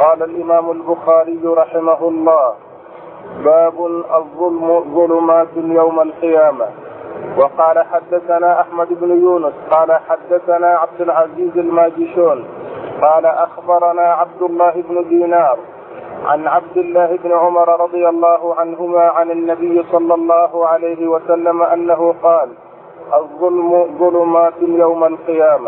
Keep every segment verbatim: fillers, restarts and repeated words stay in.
قال الإمام البخاري رحمه الله: باب الظلم ظلمات يوم القيامة. وقال حدثنا أحمد بن يونس قال حدثنا عبد العزيز الماجشون قال أخبرنا عبد الله بن دينار عن عبد الله بن عمر رضي الله عنهما عن النبي صلى الله عليه وسلم أنه قال: الظلم ظلمات يوم القيامة.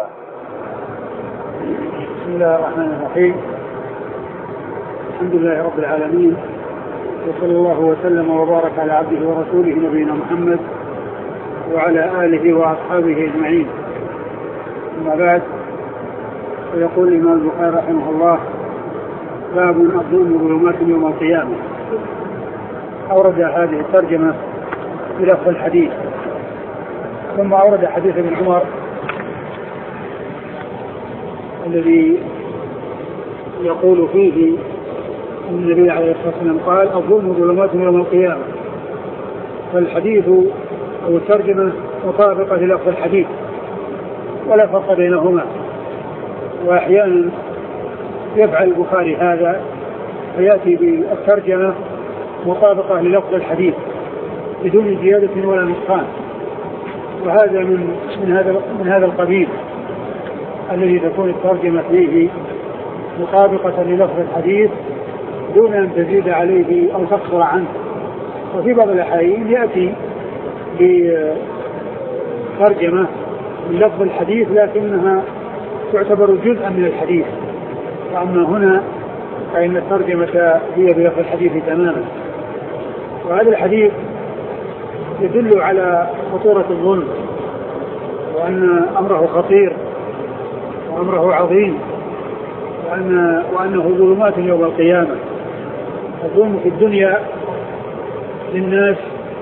بسم الله الرحمن الرحيم. الحمد لله رب العالمين، وصلى الله وسلم وبارك على عبده ورسوله نبينا محمد وعلى آله وأصحابه أجمعين. أما بعد، فيقول الإمام البخاري رحمه الله: باب الظلم ظلمات يوم القيامة. أورد هذه الترجمة بلفظ الحديث، ثم أورد حديث ابن عمر الذي يقول فيه أن النبي عليه الصلاة والسلام قال: الظلم ظلمات يوم القيامة. فالحديث أو الترجمة مطابقة للفظ الحديث ولا فرق بينهما. وأحيانا يفعل البخاري هذا فيأتي بالترجمة مطابقة للفظ الحديث بدون زيادة ولا نقصان، وهذا من من هذا من هذا القبيل الذي تكون الترجمة فيه مطابقة للفظ الحديث دون أن تزيد عليه أو تقصر عنه. وفي بعض الأحيان يأتي بترجمة من لفظ الحديث لكنها تعتبر جزءا من الحديث، وأما هنا فإن الترجمة هي بلفظ الحديث تماما. وهذا الحديث يدل على خطورة الظلم، وأن أمره خطير وأمره عظيم، وأن وأنه ظلمات يوم القيامة. الظلم في الدنيا للناس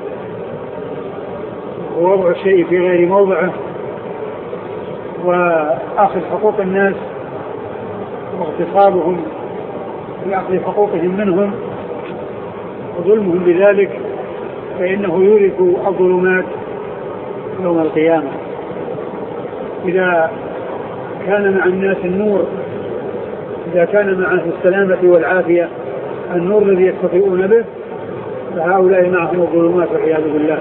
ووضع الشيء في غير موضعه، وأخذ حقوق الناس واغتصابهم بأخذ حقوقهم منهم وظلمهم بذلك، فإنه يورث الظلمات يوم القيامة. إذا كان مع الناس النور، إذا كان معه السلامة والعافية النور الذي يستطيعون به، فهؤلاء معهم الظلمات والعياذ بالله.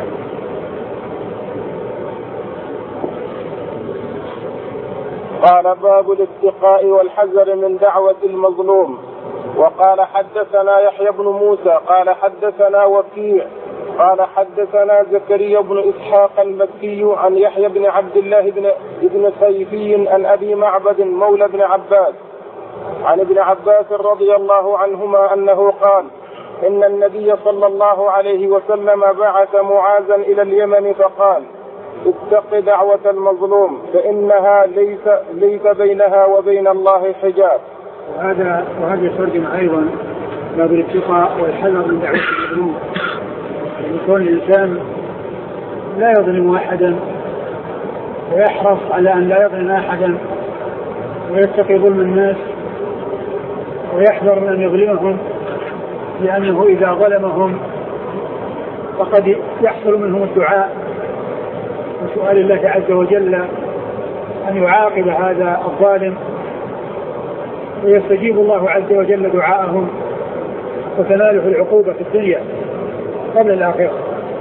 قال: باب الاتقاء والحذر من دعوة المظلوم. وقال حدثنا يحيى بن موسى قال حدثنا وكيع قال حدثنا زكريا بن إسحاق المكي عن يحيى بن عبد الله بن ابن سيفي عن أبي معبد مولى بن عباس عن ابن عباس رضي الله عنهما أنه قال: إن النبي صلى الله عليه وسلم بعث معاذا إلى اليمن فقال: اتق دعوة المظلوم فإنها ليس, ليس بينها وبين الله حجاب. وهذا وهذا يترجم أيضا باب الاتقاء والحذر من دعوة المظلوم. يكون الإنسان لا يظلم أحدا ويحرص على أن لا يظلم أحدا ويتقي ظلم الناس ويحذر من أن يظلمهم، لأنه إذا ظلمهم فقد يحصل منهم الدعاء وسؤال الله عز وجل أن يعاقب هذا الظالم، ويستجيب الله عز وجل دعاءهم وتناله العقوبة في الدنيا قبل الآخرة.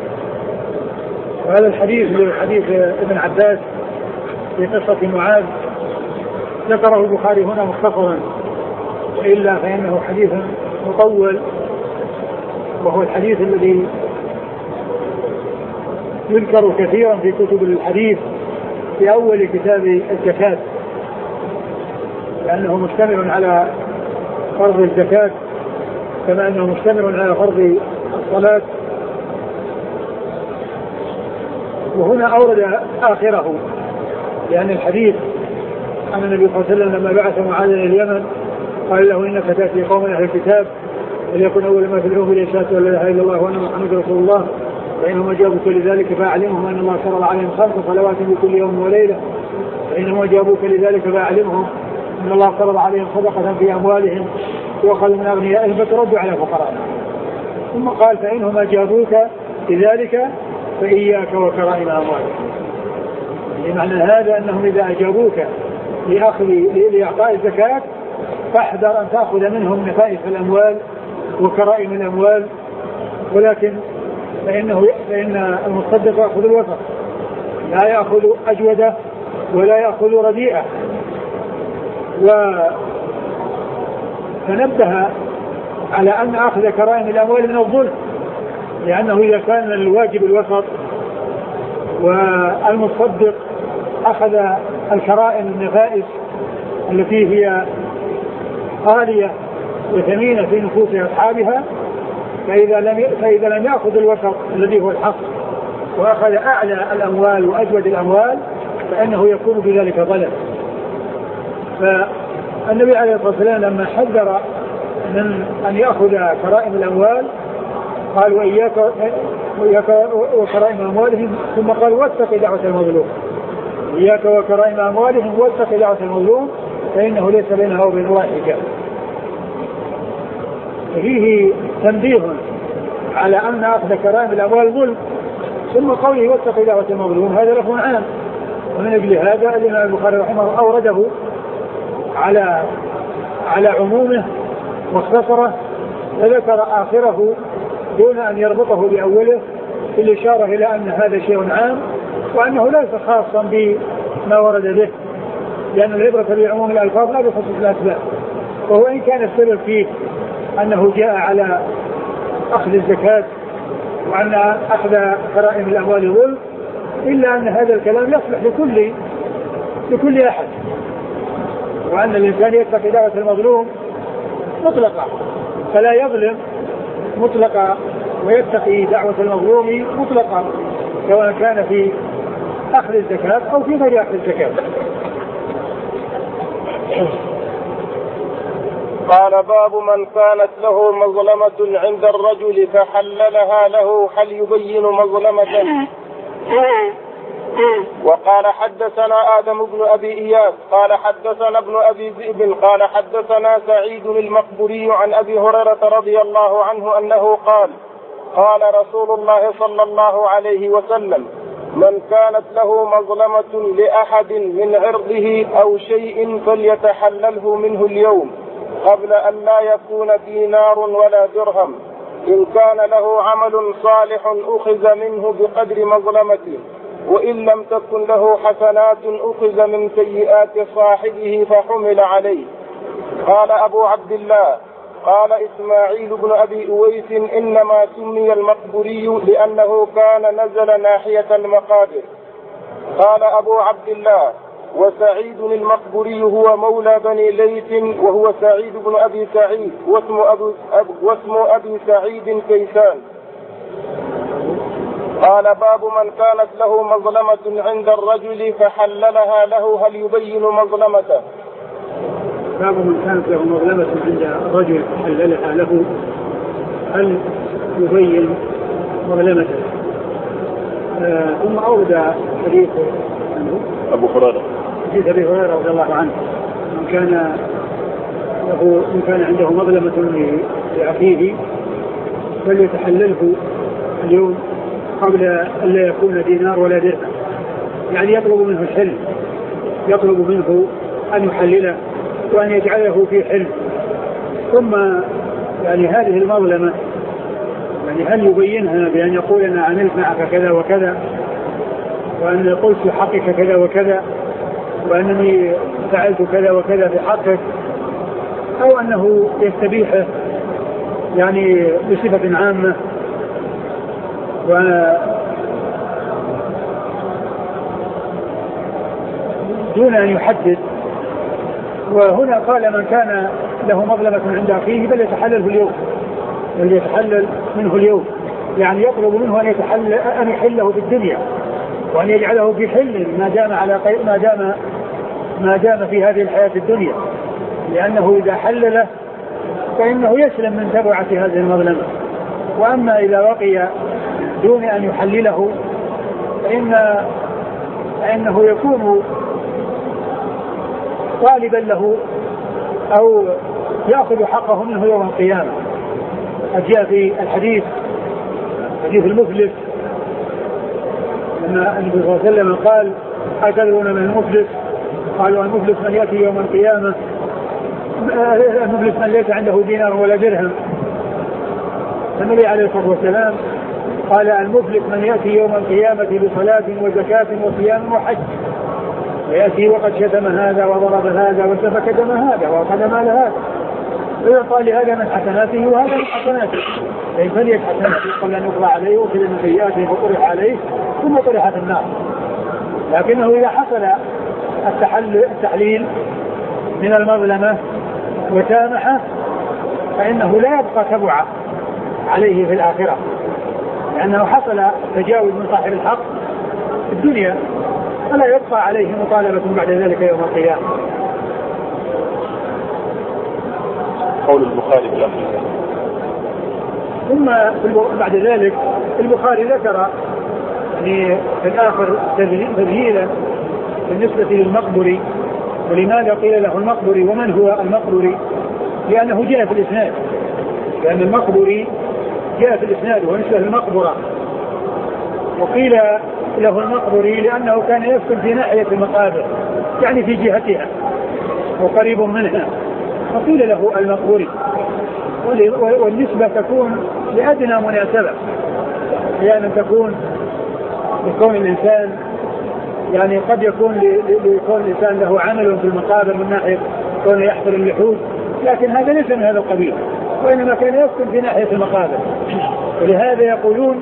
وهذا الحديث من حديث ابن عباس في قصة معاذ ذكره البخاري هنا مختصرا، وإلا فإنه حديث مطول، وهو الحديث الذي يذكر كثيرا في كتب الحديث في أول كتاب الزكاة، لأنه مشتمل على فرض الزكاة كما أنه مشتمل على فرض الصلاة. وهنا أورد آخره، لأن الحديث أن النبي صلى الله عليه وسلم لما بعث معاذ إلى اليمن قال له: إنك تأتي قوم أهل الكتاب وليكن أول ما تدعوهم إلى شهادة لا إله إلا الله وأن محمد رسول الله، فإنهم أجابوك لذلك فأعلمهم أن الله فرض عليهم خمس صلوات بكل يوم وليلة، فإنهم أجابوك لذلك فأعلمهم أن الله فرض عليهم صدقة في أموالهم وأخذ من أغنيائهم فتردوا على فقرائهم. ثم قال: فإنهم أجابوك لذلك فإياك وكرائم أموالهم. لمعنى هذا أنهم إذا أجابوك لأخذ لإعطاء الزكاة فاحذر أن تأخذ منهم نفائس الأموال وكرائم الأموال، ولكن فإنه فإن المصدق يأخذ الوسط، لا يأخذ أجودة ولا يأخذ رديئة. وتنبه على أن أخذ كرائم الأموال من الظلم، لأنه إذا كان الواجب الوسط والمصدق أخذ الكرائم النفائس التي هي غالية وثمينة في نفوس أصحابها، فإذا لم فإذا لم يأخذ الوسط الذي هو الحق وأخذ أعلى الأموال وأجود الأموال فإنه يكون بذلك ظلم. فالنبي عليه الصلاة والسلام لما حذر من أن يأخذ كرائم الأموال قال وإياك وإياك وكرائم أموالهم، ثم قال واتق دعوة المظلوم، إياك وكرائم أموالهم واتق دعوة المظلوم فإنه ليس بينها وبين الله حجاب. فيه تنبيه على أن أخذ كرائم الأموال ظلم، ثم قوله واتق دعوة المظلوم هذا لفظ عام، ومن أجل هذا الإمام البخاري رحمه الله أورده على على عمومه واختصره وذكر آخره دون أن يربطه بأوله في الإشارة إلى أن هذا شيء عام وأنه ليس خاصا بما ورد به، لأن العبرة بعموم الألفاظ لا بخصوص الأسباب. وهو إن كان السبب فيه أنه جاء على أخذ الزكاة وأن أخذ كرائم الأموال ظلم، إلا أن هذا الكلام يصلح لكل لكل أحد، وأن الإنسان يتقي دعوة المظلوم مطلقة فلا يظلم مطلقة، ويتقي دعوة المظلوم مطلقة سواء كان في أخذ الزكاة أو في غير أخذ الزكاة. قال باب من كانت له مظلمة عند الرجل فحللها له هل يبين مظلمته؟ وقال حدثنا آدم بن أبي إياس قال حدثنا ابن أبي ذئب قال حدثنا سعيد المقبري عن أبي هريرة رضي الله عنه أنه قال قال رسول الله صلى الله عليه وسلم من كانت له مظلمة لأحد من عرضه أو شيء فليتحلله منه اليوم قبل أن لا يكون دينار ولا درهم، إن كان له عمل صالح أخذ منه بقدر مظلمته، وإن لم تكن له حسنات أخذ من سيئات صاحبه فحمل عليه. قال أبو عبد الله قال إسماعيل بن أبي أويس إنما سمي المقبري لأنه كان نزل ناحية المقابر. قال أبو عبد الله وسعيد المقبري هو مولى بني ليث وهو سعيد بن أبي سعيد واسم أبي, واسم أبي سعيد كيسان. قال باب من كانت له مظلمة عند الرجل فحللها له هل يبين مظلمته؟ باب من كانت له مظلمة عند الرجل فحللها له هل يبين مظلمته. آه ثم أورد حديث أبو هريرة حديث أبي هريرة رضي الله عنه من كان له من كان عنده مظلمة لأخيه فليتحلله اليوم قبل أن لا يكون دينار ولا درهم، يعني يطلب منه الحل، يطلب منه أن يحلله وأن يجعله في حل. ثم يعني هذه المظلمة يعني هل يبينها بأن يقول أنا عملت معك كذا وكذا وأن قلت في حقك كذا وكذا وأنني فعلت كذا وكذا في حقك، أو أنه يستبيحه يعني بصفة عامة دون أن يحدد. وهنا قال من كان له مظلمة عند أخيه بل يتحلله اليوم، بل يتحلل منه اليوم، يعني يطلب منه أن يتحلل أن يحله في الدنيا وأن يجعله في حل ما دام على ما دام ما دام في هذه الحياة الدنيا، لأنه إذا حلله فإنه يسلم من تبعة هذه المظلمة. وأما إذا بقي دون أن يحلله فإن فإنه يكون طالبا له أو يأخذ حقه منه يوم القيامة. جاء في الحديث حديث المفلس لما النبي صلى الله عليه وسلم قال أتدرون من المفلس؟ قالوا المفلس من يأتي يوم القيامة المفلس من ليس عنده دينار ولا درهم. النبي عليه الصلاة والسلام قال المفلس من يأتي يوم القيامة بصلاة وزكاة وصيام وحج، ويأتي وقد شتم هذا وضرب هذا وسفك دم هذا وأخذ مال هذا، فيعطى لهذا من حسناته وهذا من حسناته، فإن فليت حسناته قبل أن يقضى عليه وكل من سيئاته فطرح عليه ثم طرح في النار. لكنه إذا حصل التحليل من المظلمة وسامحه فإنه لا يبقى تبعا عليه في الآخرة، لأنه حصل تجاوز من صاحب الحق في الدنيا، فلا يبقى عليه مطالبة بعد ذلك يوم القيامة. قول البخاري بالأخير. ثم بعد ذلك البخاري ذكر يعني في الآخر تبيينا بالنسبة للمقبري، ولماذا قيل له المقبري ومن هو المقبري؟ لأنه جاء في الإسناد، لأن المقبري جاء في الإسناد ونسبة المقبرة، وقيل له المقبري لأنه كان يسكن في ناحية المقابر يعني في جهتها وقريب منها، فقيل له المقبري. والنسبة تكون لأدنى مناسبة، لأن تكون لكون الإنسان يعني قد يكون لكون الإنسان له عمل في المقابر من ناحية كونه يحفر اللحود، لكن هذا ليس من هذا القبيل، وإنما كان يسكن في ناحية المقابر. ولهذا يقولون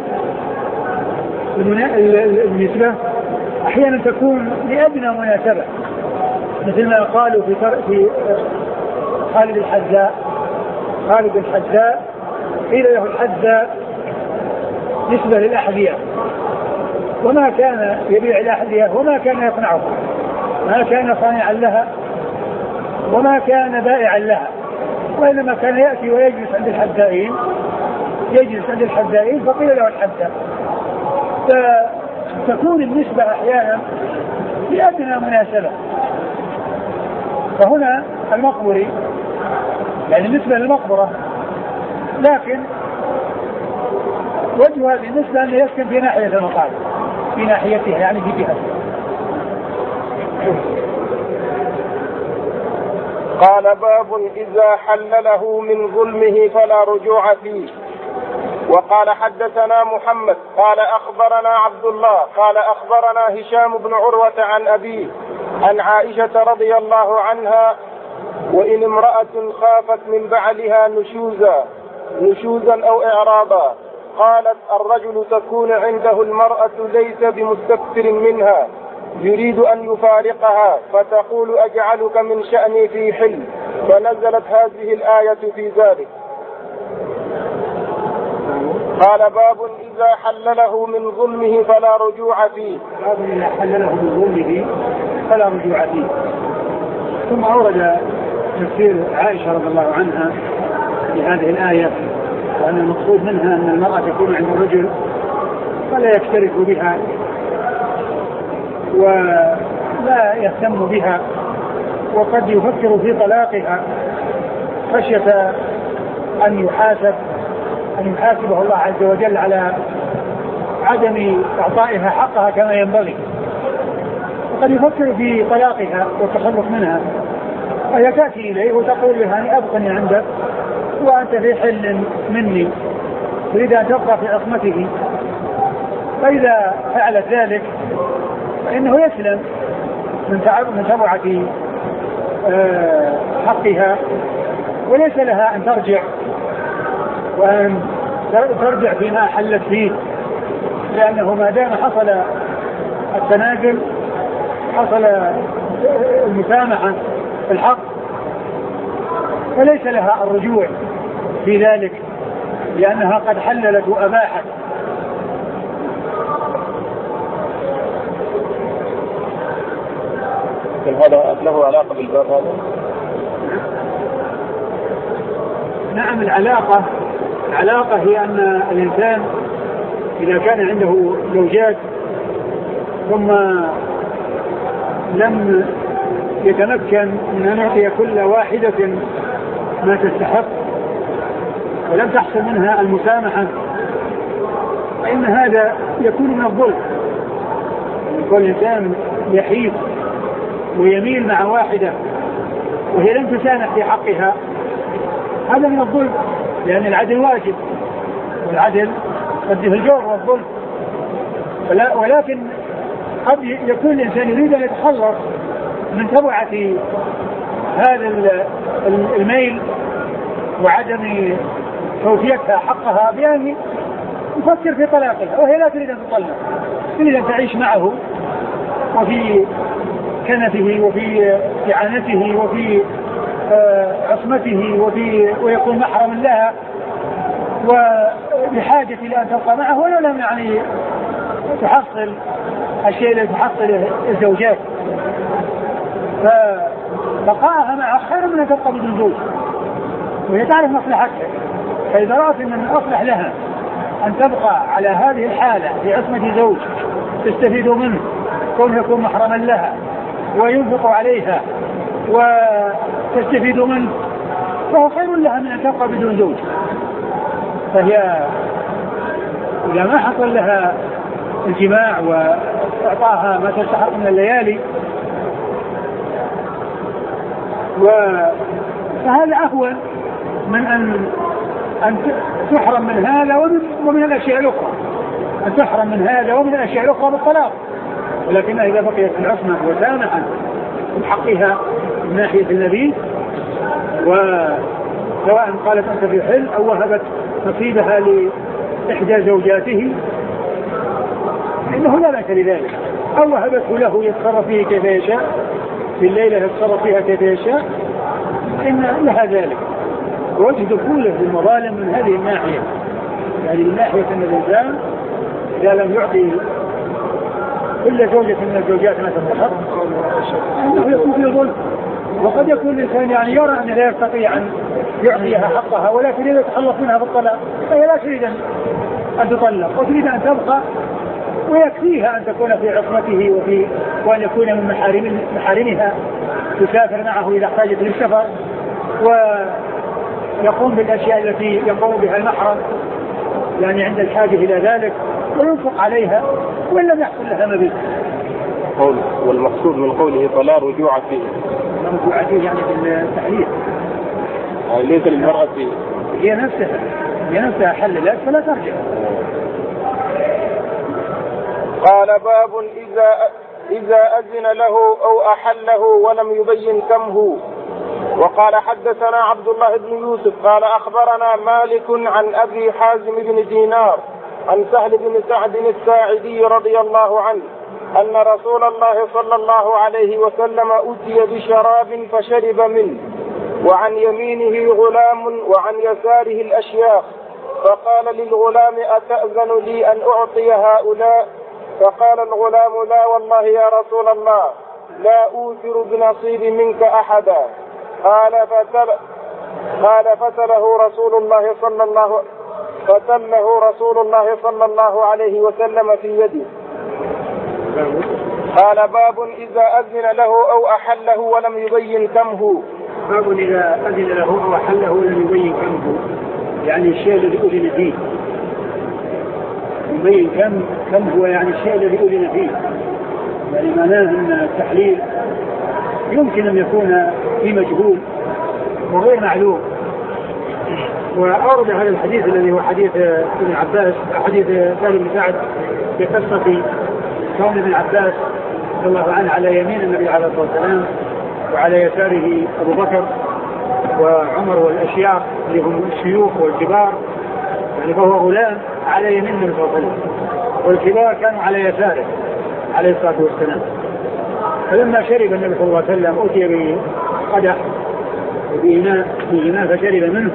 النسبة أحيانا تكون لأدنى مناسبة، مثل ما قالوا في في خالد الحذاء. خالد الحذاء قيل له الحذاء نسبة للأحذية، وما كان يبيع الأحذية وما كان يصنعها، ما كان صانعا لها وما كان بائعا لها، وإنما كان يأتي ويجلس عند الحذائين يجلس عند الحذائين فقيل له الحذاء. فتكون النسبة أحيانا لأدنى مناسبة. فهنا المقبري يعني بالنسبة للمقبرة، لكن وجه هذه النسبة أنه يسكن في ناحية المقابر، في ناحيتها يعني في جهة. قال باب إذا حلله من ظلمه فلا رجوع فيه. وقال حدثنا محمد قال أخبرنا عبد الله قال أخبرنا هشام بن عروة عن أبيه عن عائشة رضي الله عنها: وإن امرأة خافت من بعلها نشوزا نشوزا أو إعراضا، قالت الرجل تكون عنده المرأة ليس بمستكثر منها يريد أن يفارقها، فتقول أجعلك من شأني في حل، فنزلت هذه الآية في ذلك. قال باب إذا حلله من ظلمه فلا رجوع فيه. باب إذا حلله من ظلمه فلا رجوع فيه. ثم أورد تفسير عائشة رضي الله عنها في هذه الآية، وأن المقصود منها أن المرأة تكون عند الرجل فلا يكترث بها ولا يهتم بها، وقد يفكر في طلاقها خشية أن يحاسب أن يحاسبه الله عز وجل على عدم إعطائها حقها كما ينبغي، وقد يفكر في طلاقها والتخلص منها، وهي تأتي إليه وتقول له أني أبقني عندك وأنت في حل مني، تريد أن تبقى في عصمته. فإذا فعلت ذلك فإنه يسلم من من تبعة حقها، وليس لها أن ترجع وأن ترجع فيما حلت فيه، لأنه ما دام حصل التنازل حصل المسامحة في الحق فليس لها الرجوع في ذلك، لأنها قد حللت وأباحت. هذا له علاقة بالباب هذا؟ نعم، العلاقة العلاقة هي أن الإنسان إذا كان عنده زوجات ثم لم يتمكن من أن يعطي كل واحدة ما تستحق ولم تحصل منها المسامحة، فإن هذا يكون من الظلم. يكون الإنسان يحيف ويميل مع واحدة وهي لم تسامح في حقها هذا من الظلم، لأن العدل واجب، والعدل قد في الجور والظلم. ولكن قد يكون الإنسان يريد أن يتخلص من تبعة هذا الميل وعدم توفيتها حقها بأن يفكر في طلاقها، وهي لا تريد أن تطلق، تريد أن تعيش معه وفي كنفه وفي إعانته وفي عصمته وفي ويكون محرما لها وبحاجة إلى أن تبقى معه، ولو لم يعني تحصل الشيء الذي تحصل الزوجات، فبقاءها معه خير من أن تبقى بدون زوج، وهي تعرف مصلحتها. فإذا رأت أن من الأصلح لها أن تبقى على هذه الحالة في عصمة زوج تستفيد منه كون يكون محرما لها وينفق عليها وتستفيد منه، فهو خير لها من أن تبقى بدون زوج. فهي إذا ما حصل لها الجماع وأعطاها ما تستحق من الليالي فهذا أهون من أن أن تحرم من هذا ومن, ومن الأشياء الأخرى، أن تحرم من هذا ومن الأشياء الأخرى بالطلاق. ولكن إذا بقيت في العصمة وسامحا من حقها من ناحية النبي، وسواء قالت أنت في حل أو وهبت نصيبها لإحدى زوجاته إنه لا بأس لذلك، أو وهبته له يتصرف فيه كيف يشاء في الليلة يتصرف فيها كيف يشاء، إن لها ذلك. وجه دخوله في المظالم من هذه الناحية، يعني من ناحية أن الإنسان إذا لم يعطي كل زوجة من الزوجات ما تستحق أنه يكون في ظلم. وقد يكون الإنسان يعني يرى أن لا يستطيع أن يعطيها حقها ولكن إذا تخلص منها بالطلاق فهي لا تريد أن تطلق وتريد أن تبقى، ويكفيها أن تكون في عصمته وفي وأن يكون من محارم محارمها، تسافر معه إذا احتاجت للسفر ويقوم بالأشياء التي يقوم بها المحرم يعني عند الحاجة إلى ذلك، وينفق عليها وإن لم يحصل لها مبيت. قول والمقصود من قوله فلا رجوع فيه، لا رجوع فيه يعني بالتحليل، يعني ليس للمرأة فيه، هي نفسها هي نفسها حللت فلا ترجع. قال باب إذا إذا أذن له أو أحله ولم يبين كم هو. وقال حدثنا عبد الله بن يوسف قال أخبرنا مالك عن أبي حازم بن دينار عن سهل بن سعد الساعدي رضي الله عنه أن رسول الله صلى الله عليه وسلم أتي بشراب فشرب منه، وعن يمينه غلام وعن يساره الأشياخ، فقال للغلام أتأذن لي أن أعطي هؤلاء؟ فقال الغلام لا والله يا رسول الله لا أوثر بنصيب منك أحدا. قال فتل قال فتله رسول الله صلى الله فتله رسول الله صلى الله عليه وسلم في يده. قال باب إذا أذن له أو أحله ولم يبين كم هو. باب إذا أذن له أو أحله ولم يبين كم هو، يعني الشيء الذي أذن فيه يبين كم كم هو، يعني الشيء الذي أذن فيه، يعني معناه أن التحليل يمكن أن يكون في مجهول وغير معلوم. وأورد هذا الحديث الذي هو حديث ابن عباس، حديث سهل بن سعد في قصة كون ابن عباس رضي الله عنه على يمين النبي عليه الصلاة والسلام وعلى يساره أبو بكر وعمر والأشياخ اللي هم الشيوخ والكبار، يعني فهو غلام على يمين النبي صلى الله عليه وسلم والكبار كانوا على يساره عليه الصلاة والسلام. فلما شرب النبي صلى الله عليه وسلم أتي بقدح بإناء بإناء فشرب منه،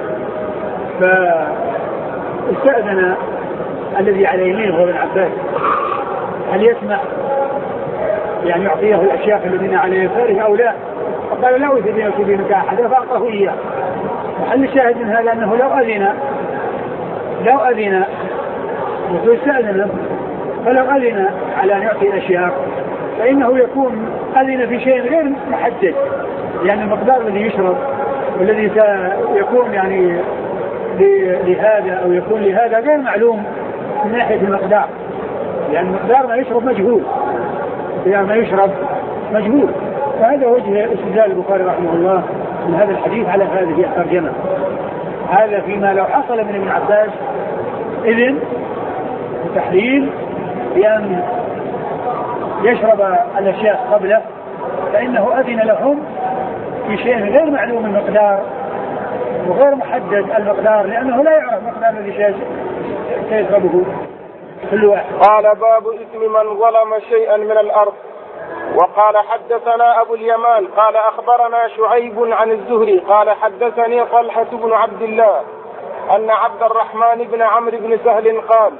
فاستأذن الذي على يمينه هو ابن عباس هل يسمع يعني يعطيه الأشياخ الذين على يساره أو لا؟ فقال لا أوثر بنصيب منك أحدا فأعطاه إياه. وحل الشاهد من هذا أنه لو أذن لو أذن وتستأذن فلو أذن على أن يعطي الأشياء فإنه يكون أذن في شيء غير محدد، يعني المقدار الذي يشرب والذي سيكون يعني لهذا أو يكون لهذا غير معلوم من ناحية المقدار، يعني مقدار ما يشرب مجهول، مقدار ما يشرب مجهول. وهذا وجه استدلال البخاري رحمه الله من هذا الحديث على هذه الترجمة. هذا فيما لو حصل من ابن عباس إذن وتحليل بأن يشرب الأشياء قبله، فإنه أذن لهم في شيء غير معلوم المقدار وغير محدد المقدار، لأنه لا يعرف مقدار الذي سيشربه كل واحد. قال باب إثم من ظلم شيئا من الأرض. وقال حدثنا أبو اليمان قال أخبرنا شعيب عن الزهري قال حدثني طلحة بن عبد الله أن عبد الرحمن بن عمرو بن سهل قال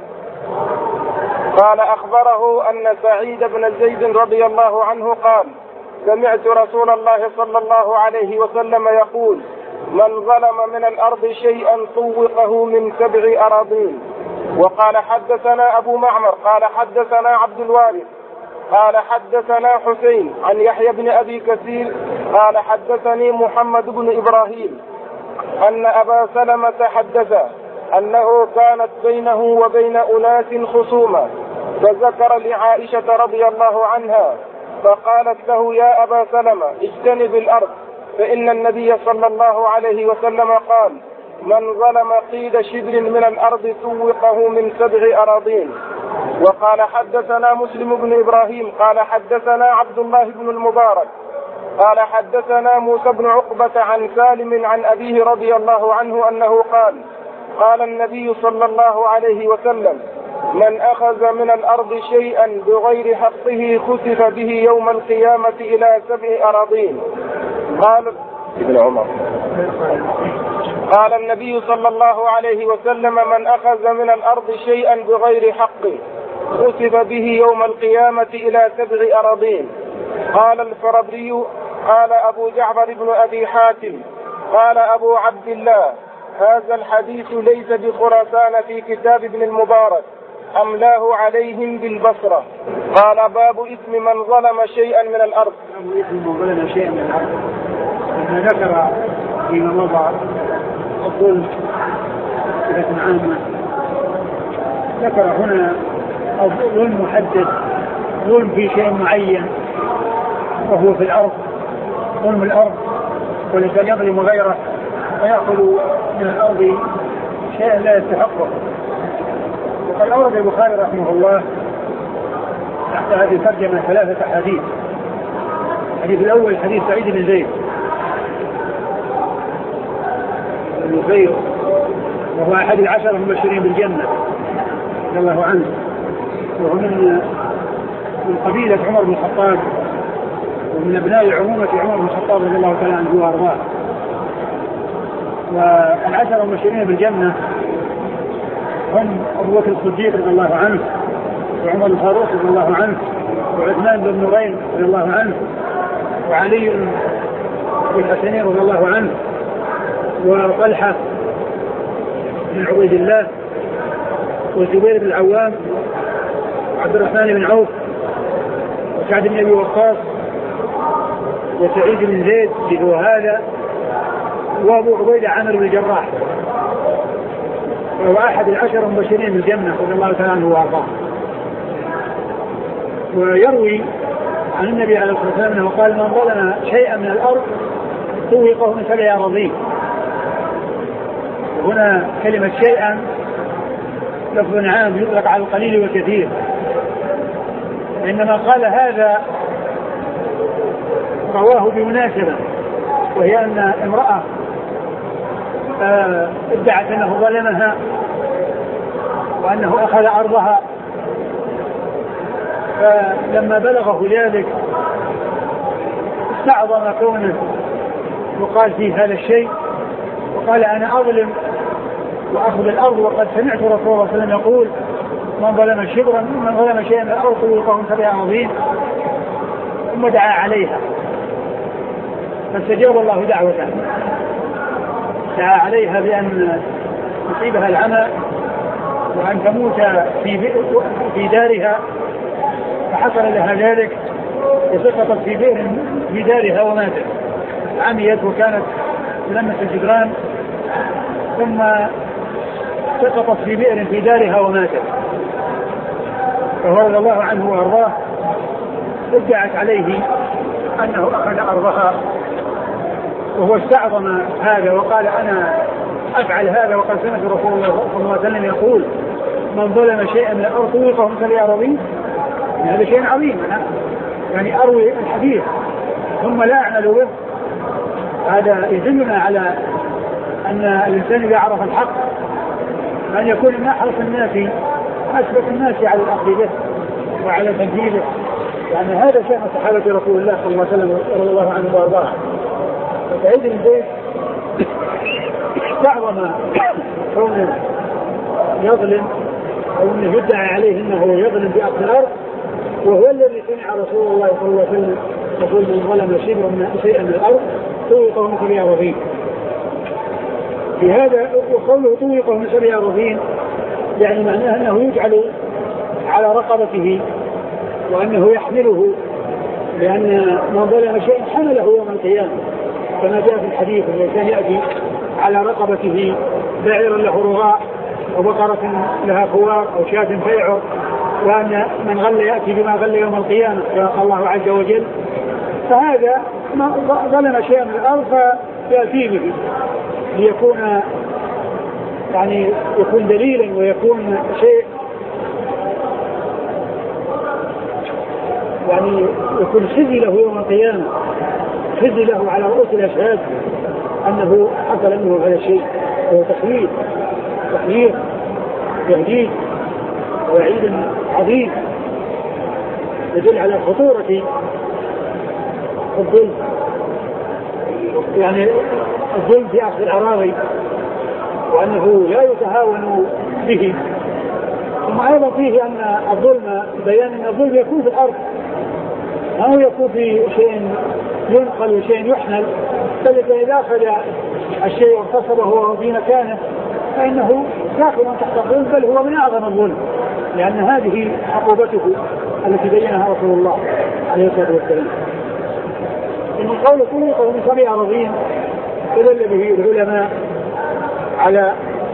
قال أخبره أن سعيد بن زيد رضي الله عنه قال سمعت رسول الله صلى الله عليه وسلم يقول من ظلم من الأرض شيئا طوقه من سبع أراضين. وقال حدثنا أبو معمر قال حدثنا عبد الوارث قال حدثنا حسين عن يحيى بن أبي كثير قال حدثني محمد بن إبراهيم أن أبا سلمة حدث أنه كانت بينه وبين أناس خصومة، فذكر لعائشة رضي الله عنها فقالت له يا أبا سلمة اجتنب الأرض، فإن النبي صلى الله عليه وسلم قال من ظلم قيد شبر من الأرض سوقه من سبع أراضين. وقال حدثنا مسلم بن إبراهيم قال حدثنا عبد الله بن المبارك قال حدثنا موسى بن عقبة عن سالم عن أبيه رضي الله عنه أنه قال قال النبي صلى الله عليه وسلم من أخذ من الأرض شيئا بغير حقه خسف به يوم القيامة إلى سبع أراضين. قال ابن عمر قال النبي صلى الله عليه وسلم من أخذ من الأرض شيئا بغير حقه خسف به يوم القيامة إلى سبع أراضين. قال الفربري قال أبو جعفر بن أبي حاتم قال أبو عبد الله هذا الحديث ليس بخراسان في كتاب ابن المبارك أملاه عليهم بالبصرة. قال باب إثم من ظلم شيئا من الأرض. باب إثم من ظلم شيئا من الأرض. لما ذكر فيما مضى الظلم بصفة عامة، ذكر هنا الظلم محدد، ظلم في شيء معين وهو في الأرض، ظلم الأرض، والإنسان يظلم غيره ويأخذ من الأرض شيئا لا يستحقه. وقد أورد البخاري رحمه الله تحت هذه الترجمة ثلاثة أحاديث. الحديث الأول حديث سعيد بن زيد بن زيد وهو أحد العشرة المبشرين بالجنة رضي الله عنه، وهو من من قبيلة عمر بن الخطاب ومن أبناء عمومة عمر بن الخطاب رضي الله تعالى عنه وأرضاه. والعشرة المبشرين بالجنة هم أبو بكر الصديق رضي الله عنه، وعمر الفاروق رضي الله عنه، وعثمان بن نورين رضي الله عنه، وعلي بن الحسني رضي الله عنه، وطلحة بن عبيد الله، والزبير بن العوام، وعبد الرحمن بن عوف، وسعد بن أبي وقاص، وسعيد بن زيد ذو هذا، وأبو عبيدة عامر بن الجراح، وهو أحد العشر المبشرين بالجنة رضي الله تعالى عنه وأرضاه. ويروي عن النبي عليه الصلاة والسلام أنه قال من ظلم شيئا من الأرض طوقه من سبع أراضين. هنا كلمة شيئا لفظ عام يطلق على القليل والكثير، إنما قال هذا رواه بمناسبة، وهي أن امرأة آه ادعت أنه ظلمها وأنه أخذ أرضها، فلما بلغه ذلك استعظم كونه وقال فيه هذا الشيء، وقال أنا أظلم وأخذ الأرض، وقد سمعت رسول الله صلى الله عليه وسلم يقول من ظلم شبرا من ظلم شيئا من الأرض طوقه من سبع أراضين، ثم دعا عليها فاستجاب الله دعوته، دعا عليها بأن يصيبها العمى وأن تموت في في دارها، فحصل لها ذلك وسقطت في بئر في دارها وماتت، عميت وكانت تلمس الجدران، ثم سقطت في بئر في دارها وماتت. فهو رضي الله عنه وارضاه ادعت عليه انه اخذ ارضها وهو استعظم هذا وقال أنا أفعل هذا، وقد سمعت رسول الله صلى الله عليه وسلم يقول من ظلم شيئا من الأرض طوقه مثل أراضين. هذا شيء عظيم، أنا يعني أروي الحديث ثم لا أعمل به، هذا يدلنا على أن الإنسان إذا عرف الحق أن يكون من أحرص الناس أسبق الناس على الأخذ به وعلى تنفيذه، يعني هذا شأن صحابة رسول الله صلى الله عليه وسلم رضي الله عنه وارضاه. فسعيد البيت استعظم كونه يظلم أو أنه يدعي عليه أنه يظلم بأخذ الأرض، وهو الذي سمع رسول الله صلى الله عليه وسلم يقول من ظلم شيئا من الأرض طوقه من سبع أراضين. في هذا وقوله طوقه من سبع أراضين يعني معناه أنه يجعل على رقبته وأنه يحمله، لأن من ظلم شيئا حمله يوم القيامة كما جاء في الحديث الذي كان يأتي على رقبته بعير له رغاء أو بقرة لها خوار أو شاة فيعر، وأن من غل يأتي بما غل يوم القيامة يا الله عز وجل. فهذا ظلم شيئا من الأرض فيأتي به ليكون يعني يكون دليلا ويكون شيء يعني يكون خزي له يوم القيامة، خزي له على رؤوس الأشهاد أنه حصل منه هذا الشيء، وهو تخويف تخويف تهديد وعيد عظيم يدل على خطورة الظلم، يعني الظلم في أخذ الأراضي وأنه لا يتهاون به. ثم أيضا فيه أن الظلم بيان أن الظلم يكون في الأرض ما هو يكون في شيء ينقل وشيء يحمل، بل إذا أخذ الشيء واغتصبه وهو في مكانه فإنه داخل تحت الظلم، بل هو من أعظم الظلم، لأن هذه عقوبته التي بينها رسول الله عليه الصلاة والسلام. من قول طوقه من سبع أراضين دل به العلماء على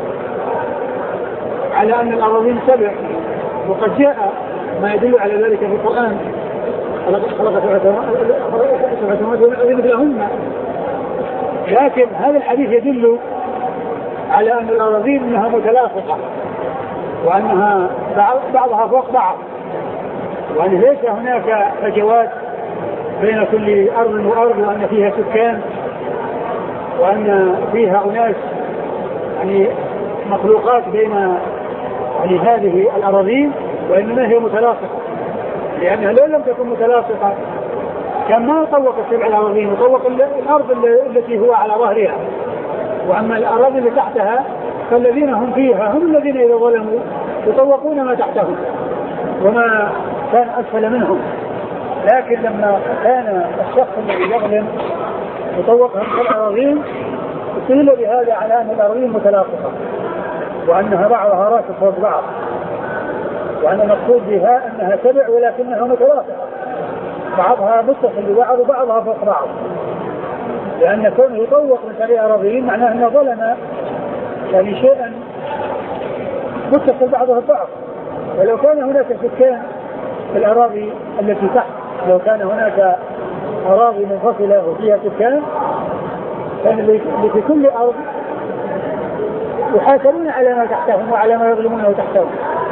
على أن الأراضين سبع، وقد جاء ما يدل على ذلك في القرآن خلق سبع سماوات والأرض مثلهن، لكن هذا الحديث يدل على أن الأراضين أنها متلاصقة وأنها بعضها فوق بعض، وأن ليس هناك فجوات بين كل أرض وأرض، وأن فيها سكان وأن فيها أناس يعني مخلوقات بين يعني هذه الأراضين، وإنما هي متلاصقة، لأنها لو لم تكن متلاصقة كان ما طوق السبع الأراضين وطوق الأرض التي هو على ظهرها. وأما الأراضي اللي تحتها فالذين هم فيها هم الذين إذا ظلموا يطوقون ما تحتهم وما كان أسفل منهم، لكن لما كان الشخص الذي يظلم يطوقها من الأراضين استدل بهذا على أن الأراضين متلاصقة وأنها بعضها راسخ فوق بعض، وأن المقصود بها أنها سبع ولكنها متلاصقة بعضها متصل ببعض وبعضها فوق بعض، لأن كونه يطوق من سبع أراضين معناه أنه ظلم يعني شيئا متصل بعضها ببعض. ولو كان هناك سكان في الأراضي التي تحت، لو كان هناك أراضي منفصلة وفيها سكان كان اللي في كل أرض يحاسبون على ما تحتهم وعلى ما يظلمونه تحتهم.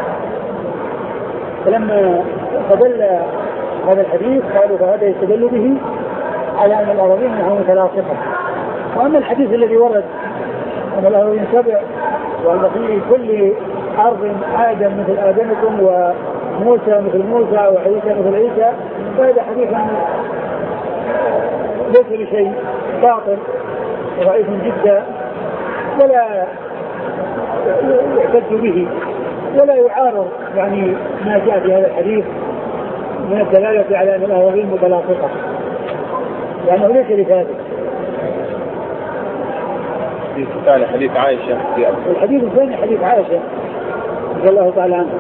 فلما فدل هذا الحديث قالوا فهذا يستدل به على أن الأراضين أنها متلاصقة. وأما الحديث الذي ورد أن الأراضين سبع وأن في كل أرض آدم مثل آدمكم وموسى مثل موسى وعيسى مثل عيسى، فهذا حديث ليس بشيء باطل ضعيف جدا ولا يحتج به ولا يعارض يعني ما جاء في هذا الحديث من الدلالة على أن الأراضين متلاصقة، لأنه ليس بثابت. الثاني حديث عائشة. الحديث الثاني حديث عائشة رضي الله تعالى عنها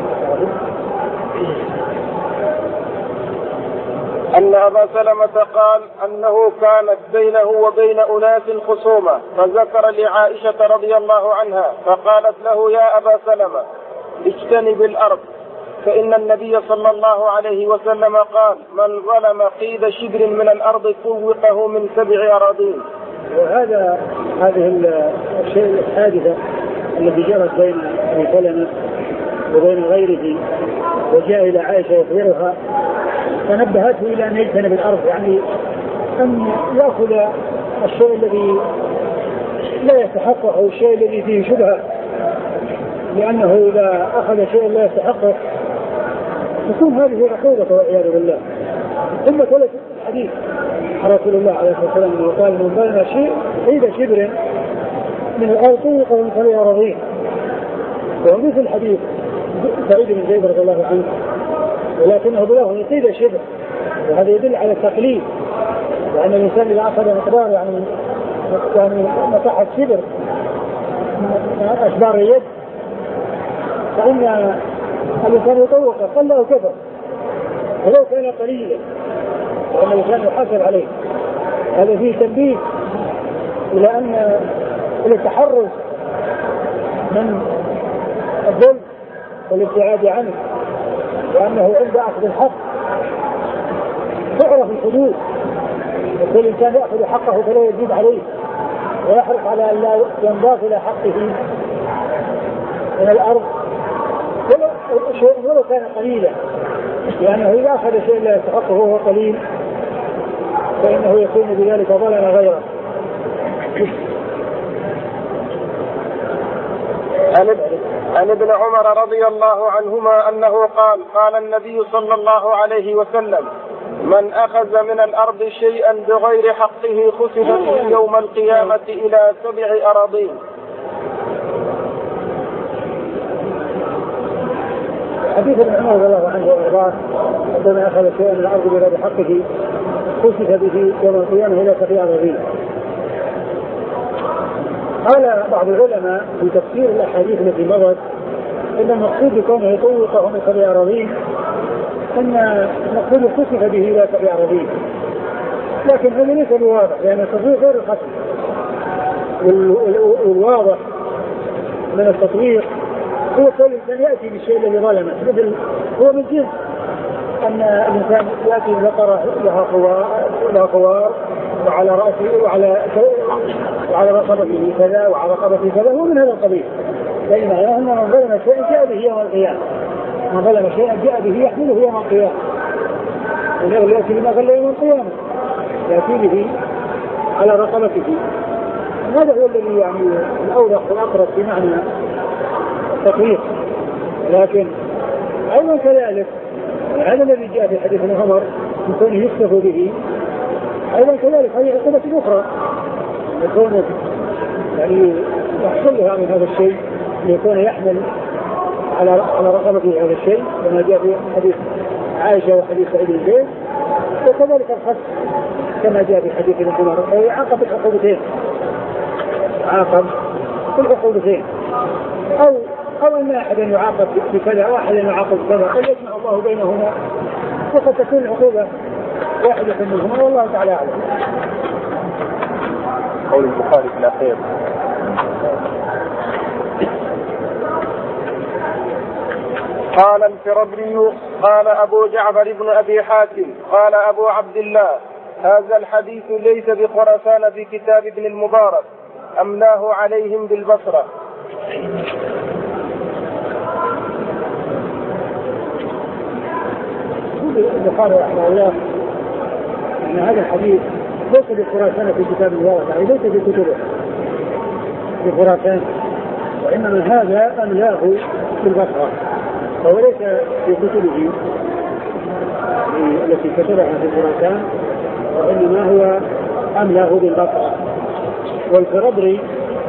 أن أبا سلمة قال أنه كانت بينه وبين أناس خصومة، فذكر لعائشة رضي الله عنها فقالت له يا أبا سلمة اجتنب الأرض، فإن النبي صلى الله عليه وسلم قال من ظلم قيد شبر من الأرض طوقه من سبع أراضين، وهذا هذه الشيء الحادثة التي جرت بين أبي سلمة وبين غيره وجاء إلى عائشة يخبرها فنبهته إلى أن يجتنب الأرض، يعني أن يأخذ الشيء الذي لا يستحقه أو الشيء الذي فيه شبهة، لأنه إذا أخذ شيء لا يستحقه تكون هذه عقوبة والعياذ بالله. ثم ثلاث الحديث رسول الله عليه الصلاة والسلام أنه قال من ظلم شيء قيد شبر من الأرض طوق من طريق أراضين. ومثل الحديث سعيد بن زيد رضي الله عنه ولكنه بلغه قيد شبر، وهذا يدل على التقليد، وأن الإنسان إذا أخذ مقدار يعني يعني مساحة شبر من أشبار اليد فإن الإنسان يطوق قل أو كفر ولو كان قليلا، وأن الإنسان يحاسب عليه. هذا فيه تنبيه إلى أن إلى التحرز من الظلم والابتعاد عنه، وأنه عند أخذ الحق تعرف الحدود، وكل إنسان يأخذ حقه فلا يزيد عليه ويحرص على أن لا ينضاف إلى حقه من الأرض شيء ولو كان قليلا، لأنه إذا أخذ شيء لا يستحقه وهو قليل فإنه يكون بذلك ظلم غيره. عن ابن عمر رضي الله عنهما أنه قال قال النبي صلى الله عليه وسلم من أخذ من الأرض شيئا بغير حقه خسف به يوم القيامة إلى سبع أراضين. حديث ابن عمر رضي الله عنه وارضاه عندما أخذ شيئا من الأرض بغير حقه خسف به يوم القيامة إلى سبع أراضين. قال بعض العلماء في تفسير الأحاديث التي مضت إن المقصود بكونه يطوقه من سبع أراضين أن المقصود خسف به إلى سبع أراضين، لكن هذا ليس بواضح لأن التطويق غير الخسف، والواضح من التطويق هو كل إنسان يأتي بالشيء الذي ظلمه، مثل هو من جنس أن الإنسان يأتي ببقرة لها خوار لها خوار وعلى رأسه وعلى وعلى رقبته كذا وعلى رقبته كذا، هو من هذا القبيل. لأن معناه أن من ظلم شيئا جاء به يوم القيامة، من ظلم شيئا جاء به يحمله يوم القيامة، ولكن يأتي بما غل يوم القيامة يأتي به على رقبته. هذا هو الذي يعني الأوضح والأقرب في معنى التطويق. لكن أيضا كذلك هذا الذي جاء في حديث ابن عمر يكون يكتف به، أيضا كذلك هذه عقوبة أخرى يكون يعني يحصل لها من هذا الشيء ليكون يحمل على على رقبته هذا الشيء كما جاء في حديث عائشة وحديث سعيد بن زيد، وكذلك الخسف كما جاء في حديث ابن عمر يعاقب العقوبتين، عاقب العقوبتين، أو أو أن أحدا يعاقب بكذا وأحدا يعاقب بكذا، قد يجمع الله بينهما وقد تكون العقوبة واحدة منهما والله تعالى أعلم. قول البخاري في الأخير قال الفربري قال أبو جعفر بن أبي حاتم قال أبو عبد الله هذا الحديث ليس بخراسان في كتاب ابن المبارك أملاه عليهم بالبصرة. البخاري رحمه الله أن هذا الحديث ليس بخراسان في كتاب المبارك، يعني ليس في كتبه في خراسان، وإنما هذا أملاه بالبصرة، فهو ليس في كتبه التي كتبها في خراسان، وإنما هو أملاه بالبصرة. والفربري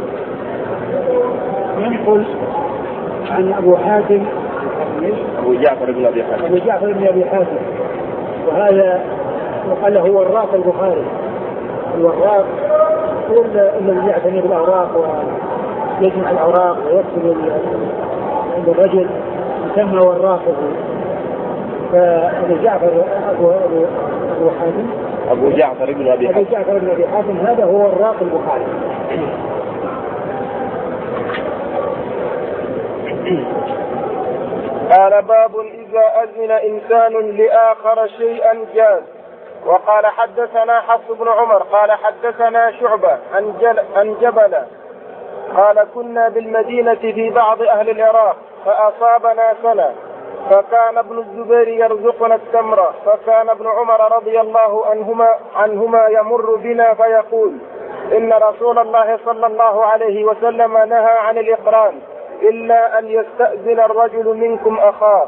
ينقل عن أبو حاتم أبو جعفر بن أبي حاتم أبو جعفر بن أبي حاتم، وهذا وقال له وراق البخاري. الوراق هو الذي يعتني بالأوراق ويجمع الأوراق ويكتب عند الرجل يسمى وراقه. فأبو جعفر أبو أبو حاتم أبو جعفر بن أبي حاتم أبو جعفر بن أبي حاتم هذا هو وراق البخاري. قال باب إذا أذن إنسان لآخر شيئا جاز. وقال حدثنا حفص بن عمر قال حدثنا شعبة عن, جل عن جبل قال كنا بالمدينة في بعض أهل العراق فأصابنا سنة فكان ابن الزبير يرزقنا التمر فكان ابن عمر رضي الله عنهما, عنهما يمر بنا فيقول إن رسول الله صلى الله عليه وسلم نهى عن الإقران إلا أن يستأذن الرجل منكم أخاه.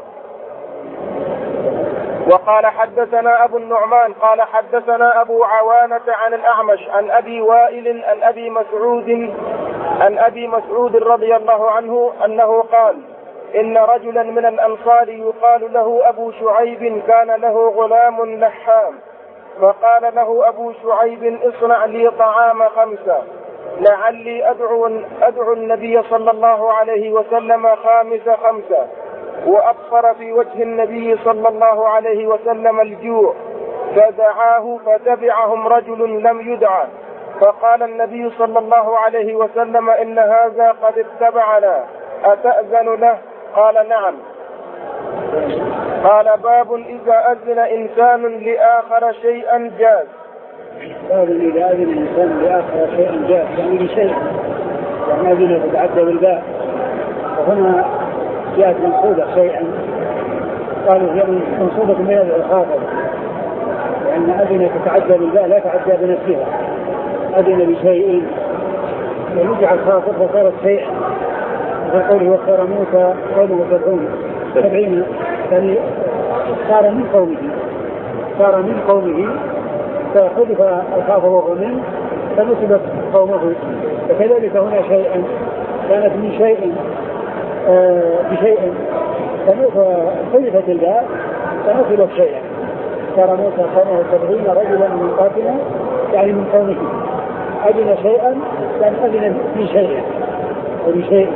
وقال حدثنا أبو النعمان قال حدثنا أبو عوانة عن الأعمش عن أبي وائل عن أبي مسعود عن أبي مسعود رضي الله عنه أنه قال إن رجلا من الأنصار يقال له أبو شعيب كان له غلام لحام فقال له أبو شعيب اصنع لي طعام خمسة لعلي أدعو, أدعو النبي صلى الله عليه وسلم خامس خمسة وأبصر في وجه النبي صلى الله عليه وسلم الجوع فدعاه فتبعهم رجل لم يدع فقال النبي صلى الله عليه وسلم إن هذا قد اتبعنا أتأذن له؟ قال نعم. قال باب إذا أذن إنسان لآخر شيئا جاز. باب إذا أذن إنسان لآخر شيئا جاز يعني بشيء يعني أذن تتعدى بالباب وهنا جاءت منصوبة شيئا قالوا هي منصوبة من هذا الخاطر لأن أذن تتعدى بالباء لا تعدى بنفسها أذن بشيء ونجعل خاطر فصارت شيئا فقوله وصار موسى قوله وسبعون سبعين يعني صار من قومه صار من قومه فحذف الخاطر وهو من فنسبت قومه فكذلك هنا شيئا كانت من شيء آه بشيء فحذفت الباء فنسبت شيئا صار موسى قومه سبعين رجلا من قاتنا يعني من قومه أذن شيئا كان أذن في شيء وبشيء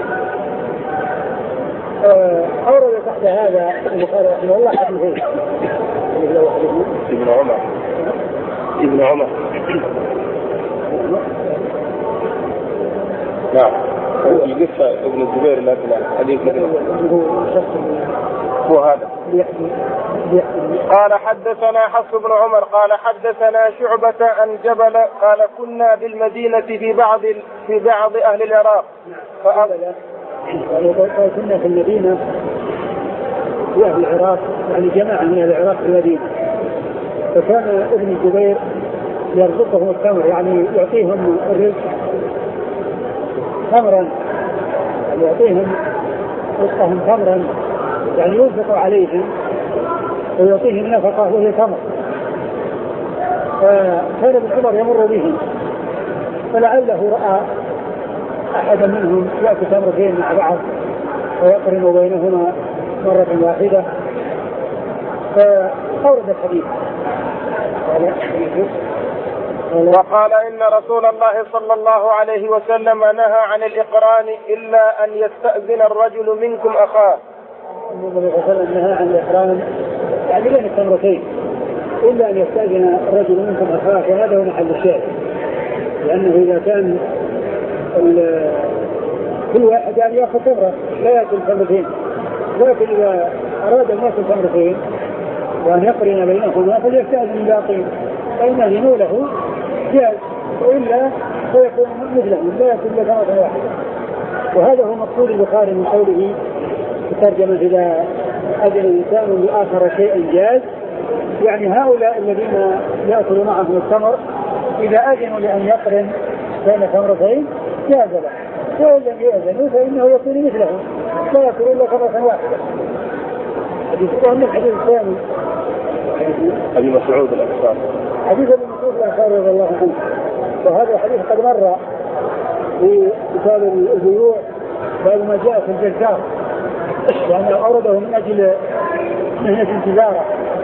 أورد تحت هذا البخاري رحمه الله حديثين ابن عمر ابن عمر نعم القصة ابن الزبير لكن حديث هو هذا. قال حدثنا حفص بن عمر قال حدثنا شعبة عن جبل قال كنا بالمدينة في بعض في بعض أهل العراق كنا في المدينة في أهل العراق يعني جماعة من أهل العراق في المدينة فكان ابن الزبير يرزقهم التمر يعني يعطيهم الرزق تمرا يعني يعطيهم رزقهم تمرا يعني ينفق عليهم ويعطيهم نفقة وهي تمر فكان ابن عمر يمر بهم فلعله رأى أحدا منهم يأتي تمرتين مع بعض ويقرن بينهما مرة واحدة فأورد الحديث وقال إن رسول الله صلى الله عليه وسلم نهى عن الإقران إلا أن يستأذن الرجل منكم أخاه. النبي صلى الله عليه وسلم نهى عن الإقران يعني بين التمرتين إلا أن يستأذن الرجل منكم أخاه وهذا هو محل الشاهد لأنه إذا كان كل واحد يعني يأخذ تمرة لا يأكل تمرتين لكن إذا أراد أن يأكل تمرتين وأن يقرن بينهما فليستأذن الباقين فإن أذنوا له جاز وإلا فيكون مثله لا يكون إلا تمرة واحدة. وهذا هو مقصود البخاري من قوله في الترجمة إذا أذن الإنسان لآخر شيئا جاز يعني هؤلاء الذين يأكل معهم التمر إذا أذنوا لأن يقرن بين تمرتين جاز له وإن لم يأذنوا فإنه يكون مثله لا يكون إلا تمرة واحدة. حديث الحديث الثاني أبي مسعود الأنصاري حديث ابن مسعود الأنصاري رضي الله عنه وهذا حديث قد مر في كتاب البيوع باب ما جاء في الجزار يعني أورده من أجل مهنة التجارة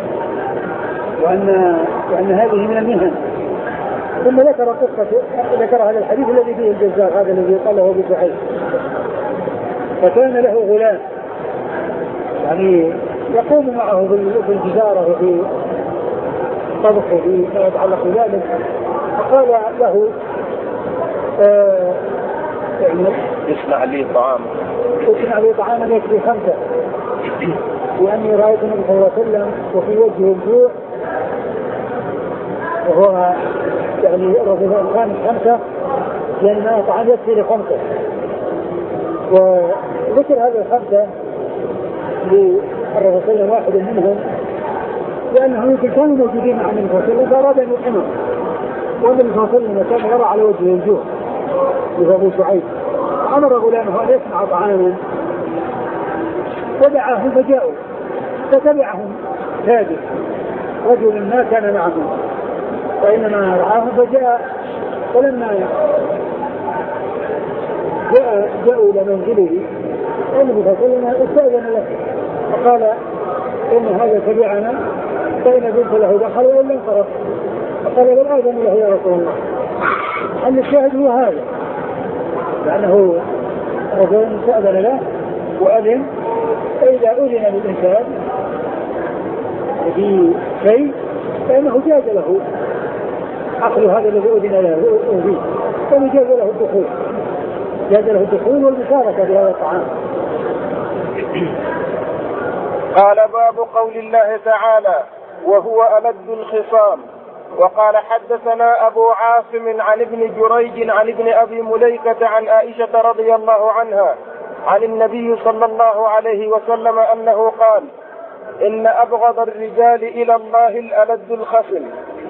وأن وأن هذه من المهن ثم ذكر قصة ذكر هذا الحديث الذي فيه الجزار هذا الذي قال له أبو شعيب فكان له غلام يعني يقوم معه في التجارة وفي طبخ وفي ما يتعلق بذلك فقال له آه يعني يصنع لي طعام يصنع لي طعاما يكفي خمسة وأني رأيت النبي صلى الله عليه وسلم وفي وجهه الجوع وهو يعني الرجل كان خمسة لأن ما طعام يكفي لخمسة. وذكر هذا الخمسة للرسول صلى الله عليه وسلم واحد منهم لأنهم يمكن كانوا موجودين مع النبي صلى الله عليه وسلم فأراد أن يطعمهم، والنبي صلى الله عليه وسلم كان يرى على وجهه الجوع لأبو شعيب، أمر غلامه أن يصنع طعاما ودعاهم فجاءوا فتبعهم تاجر رجل ما كان معهم وإنما رعاهم فجاء، فلما جاء جاءوا إلى منزله النبي صلى الله عليه وسلم استأذن له وقال إن هذا تبعنا فإن قلت له دخل وإلا انصرف، فقال بل آذن له يا رسول الله. أن الشاهد هو هذا لأنه رجل استأذن له وأذن، فإذا أذن للإنسان في شيء فإنه جاز له عقل هذا الذي أذن له فيه، فجاز له الدخول جاز له الدخول والمشاركة بهذا الطعام. قال باب قول الله تعالى وهو ألد الخصام. وقال حدثنا أبو عاصم عن ابن جريج عن ابن أبي مليكة عن عائشة رضي الله عنها عن النبي صلى الله عليه وسلم أنه قال إن أبغض الرجال إلى الله الألد الخصم.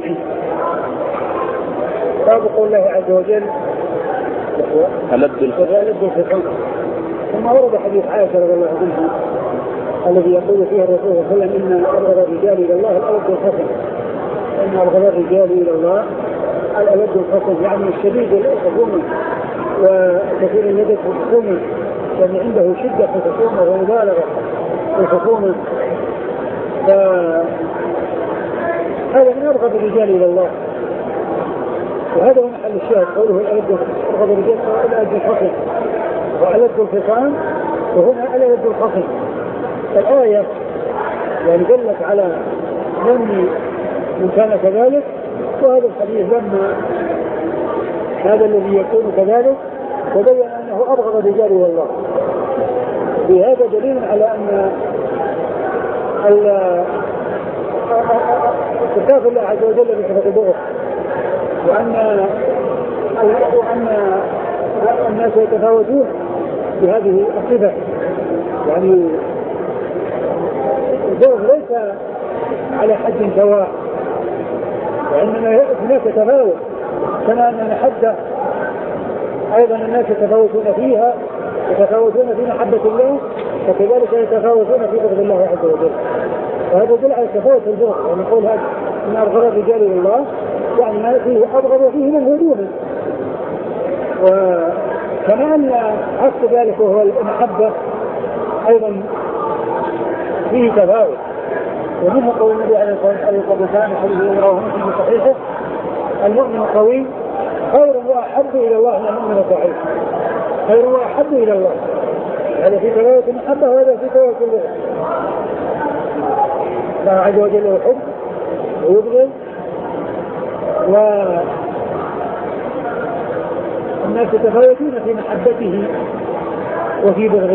باب قول الله عز وجل ألد الخصم. ثم ورد حديث عائشة رضي الله عنها الذي يقول فيه الرسول صلى الله عليه وسلم إن أبغض الرجال إلى الله الألد الخصم، إن أبغض الرجال إلى الله الألد الخصم يعني الشديد الخصومة وكثير الندى في الخصومة، يعني عنده شدة في الخصومة ومبالغة في الخصومة، فهذا من أبغض الرجال إلى الله. وهذا هو محل الشاهد قوله الألد أبغض الرجال الألد الخصم وألد الخصام، وهنا ألد الخصم. الآية يعني دلت على ذم من كان كذلك، وهذا الحديث ذم هذا الذي يكون كذلك وبين أنه أبغض الرجال إلى الله. بهذا دليل على أن صفات الله عز وجل بصفة البغض، وأن وأن الناس يتفاوتون بهذه الصفة، يعني البغض ليس على حد سواء وإنما هناك تفاوت، كما أن المحبة أيضا الناس يتفاوتون فيها يتفاوتون في محبة الله، فكذلك يتفاوتون في بغض الله عز وجل. وهذا يدل على التفاوت في البغض، ونقول هذا من أبغض الرجال إلى الله يعني ما فيه أبغض وفيه من هدومه. وكما أن عكس ذلك وهو المحبة أيضا فيه تفاوت، ومنه قول النبي عليه الصلاة والسلام حديث رواه مسلم في صحيحه المؤمن القوي خير وأحب إلى الله من المؤمن الضعيف، خير وأحب إلى الله، هذا في تفاوت المحبة وهذا في تفاوت البغض. الله عز وجل يحب ويبغض، والناس يتفاوتون في محبته وفي بغضه.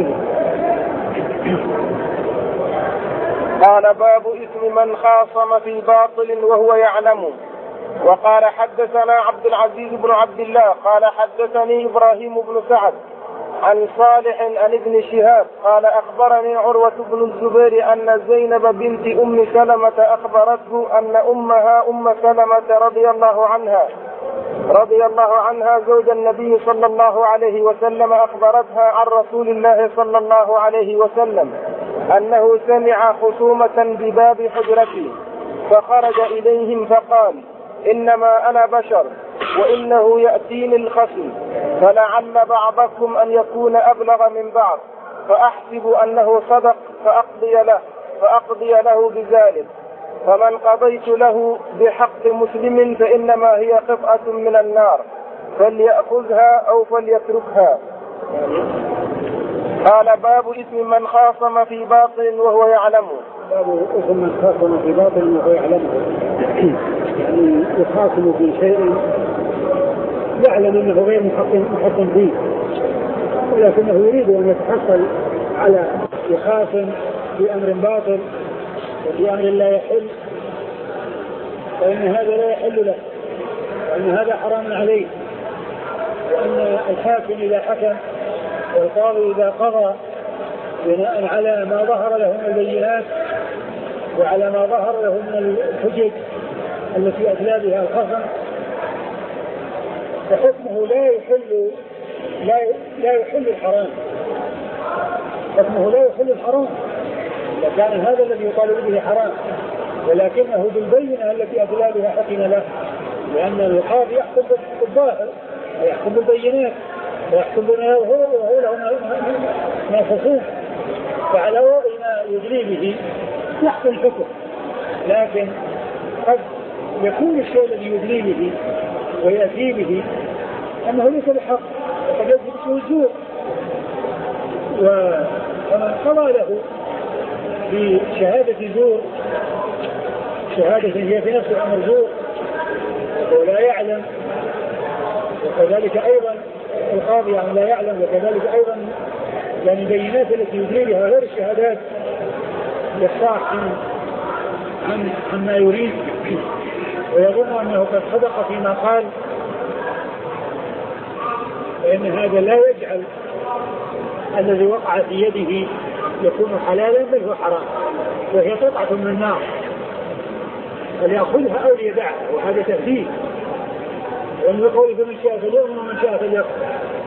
قال باب إثم من خاصم في باطل وهو يعلم. وقال حدثنا عبد العزيز بن عبد الله قال حدثني إبراهيم بن سعد عن صالح عن ابن شهاب قال أخبرني عروة بن الزبير أن زينب بنت أم سلمة أخبرته أن أمها أم سلمة رضي الله عنها رضي الله عنها زوج النبي صلى الله عليه وسلم أخبرتها عن رسول الله صلى الله عليه وسلم أنه سمع خصومة بباب حجرته فخرج إليهم فقال إنما أنا بشر وإنه يأتيني الخصم فلعل بعضكم أن يكون أبلغ من بعض فأحسب أنه صدق فأقضي له, فأقضي له بذلك، فمن قضيت له بحق مسلم فإنما هي قطعة من النار فليأخذها أو فليتركها. قال باب إثم من خاصم في باطل وهو يعلمه. باب إثم من خاصم في باطل وهو يعلمه، يعني يخاصم في شيء يعلم أنه غير محق فيه ولكنه يريد أن يتحصل على يخاصم في أمر باطل وفي أمر لا يحل، فإن هذا لا يحل له، وأن هذا حرام عليه، وأن الحاكم إذا حكم والقاضي إذا قضى بناء على ما ظهر له من البينات وعلى ما ظهر له من الحجج التي أتلى بها الخصم، فحكمه لا يحل لا لا يحل الحرام، حكمه لا يحل الحرام إذا كان هذا الذي يطالب به حرام، ولكنه بالبينة التي أتلى بها حكم له، لأن القاضي يحكم بالظاهر ويحكم بالبينات ويحكم بما يظهر وهو له ما خصوص، فعلى وضع ما يدلي به يحكم الحكم. لكن قد يكون الشيء الذي يدلي به ويأتي به أنه ليس بحق، وقد يأتي به الزور، ومن قضى له بشهادة زور، شهادة هي في نفس الأمر زور ولا يعلم، وكذلك أيضا القاضي يعني لا يعلم، وكذلك أيضا يعني البينات التي يدري بها غير الشهادات يصاح عن عن عما يريد ويظن أنه قد صدق فيما قال، فإن هذا لا يجعل الذي وقع في يده يكون حلالا بل هو حرام، وهي قطعة من النار فليأخذها أو ليدعها، وهذا تهديد. ومن يقول فمن شاء فليؤمن ومن شاء فليكفر،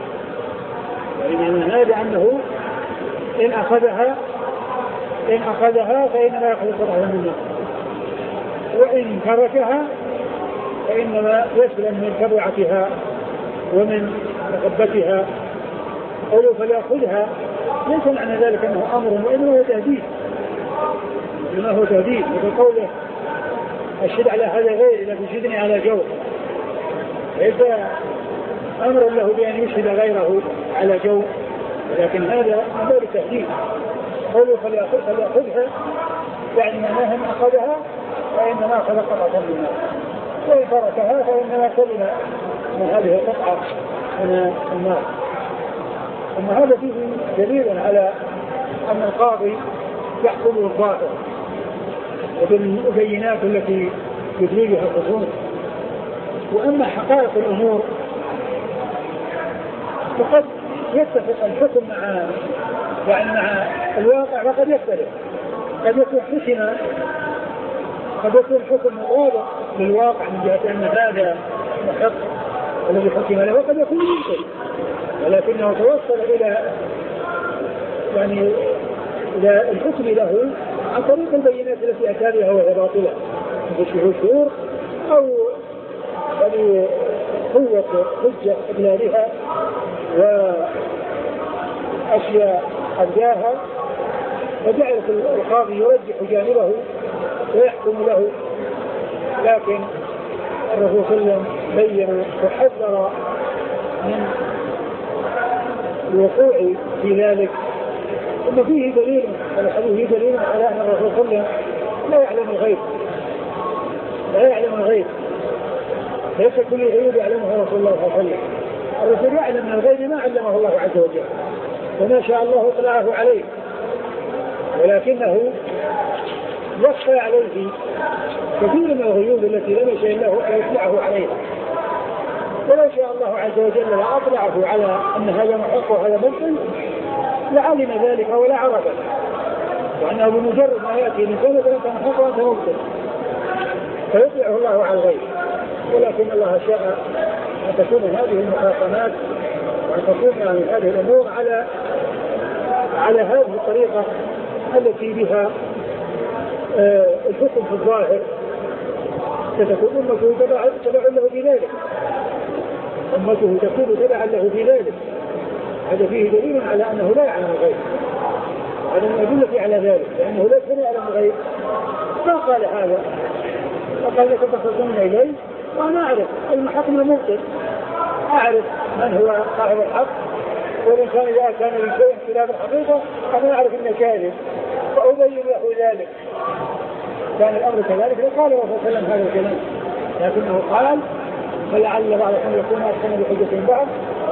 يعني هذا أنه إن أخذها إن أخذها فإنما يأخذ قطعة من النار، وإن تركها فإنما يسلم من تبعتها ومن محبتها. قوله فليأخذها ليس معنى ذلك أنه أمر، وإنما هو تهديد، إنما هو تهديد. مثل قوله الشد على هذا غير إذا تشدني على جور، ليس أمر له بأن يشهد غيره على جو، لكن هذا من باب التهديد. قوله فليأخذها يعني معناها من أخذها فإنما أخذ قطعة من النار، وإن تركها فإنما سلم من هذه القطعة من النار. ثم هذا فيه دليل على أن القاضي يحكم بالظاهر وبالبينات التي يدري بها الخصوم، وأما حقائق الأمور فقد يتفق الحكم مع يعني مع الواقع، فقد يختلف، قد يكون حكم قد يكون حكم واضح للواقع من جهة أن هذا محق الذي حكم له، وقد يكون ممكن، ولكنه توصل إلى يعني إلى الحكم له عن طريق البينات التي أتى بها وهي باطلة بشهور شهور أو يعني قوة حجة إبلالها وأشياء أبداها، فجعل القاضي يرجح جانبه ويحكم له. لكن الرسول صلى الله عليه وسلم بين وحذر من الوقوع في ذلك. ثم فيه دليل الحديث فيه دليل على أن الرسول صلى الله عليه وسلم لا يعلم الغيب، لا يعلم الغيب، ليس كل غيب يعلمه رسول الله صلى الله عليه وسلم. الرسول يعلم من الغيب ما علمه الله عز وجل، وما شاء الله اطلعه عليه، ولكنه يخفى عليه كثير من الغيوب التي لم يشاء الله أن يطلعه عليها، ولو شاء الله عز وجل لأطلعه على أن هذا محق وهذا ممكن لعلم ذلك ولا عرفه، وأنه بمجرد ما يأتي من سنة أنت محق وأنت ممكن فيطلعه الله على الغيب. ولكن الله شاء أن تكون هذه المخاصمات وأن تكون يعني هذه الأمور على على هذه الطريقة التي بها آه الحكم في الظاهر، ستكون أمته تبع له في ذلك، أمته تكون تبعا له في ذلك. هذا فيه دليل على أنه لا يعلم الغيب، هذا من الأدلة على ذلك، لأنه ليس يعلم الغيب. ما قال هذا، فقال لك تصلون إليه وأنا أعرف المحكم الممكن، أعرف من هو صاحب الحق، والإنسان إذا كان بشيء خلاف الحقيقة أنا أعرف أنه كاذب وأبين له ذلك. كان الأمر كذلك لقال الرسول صلى الله عليه وسلم هذا الكلام، لكنه قال فلعل بعضكم يكون أحسن بحجة بعض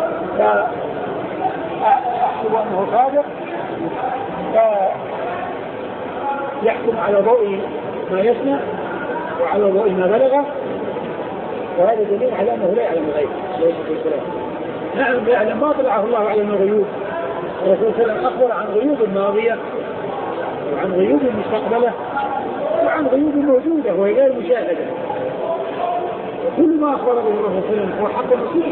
فأحسب أنه صادق فيحكم على ضوء ما يسمع، وعلى ضوء ما بلغه، وهذا دليل على أنه لا يعلم الغيب. نعم يعلم ما طلعه الله على الغيوب. الرسول صلى الله عليه وسلم أخبر عن غيوب الماضية وعن غيوب المستقبلة وعن غيوب موجودة وهي غير مشاهدة، وكل ما أخبر به الرسول صلى الله عليه وسلم هو حق الرسول،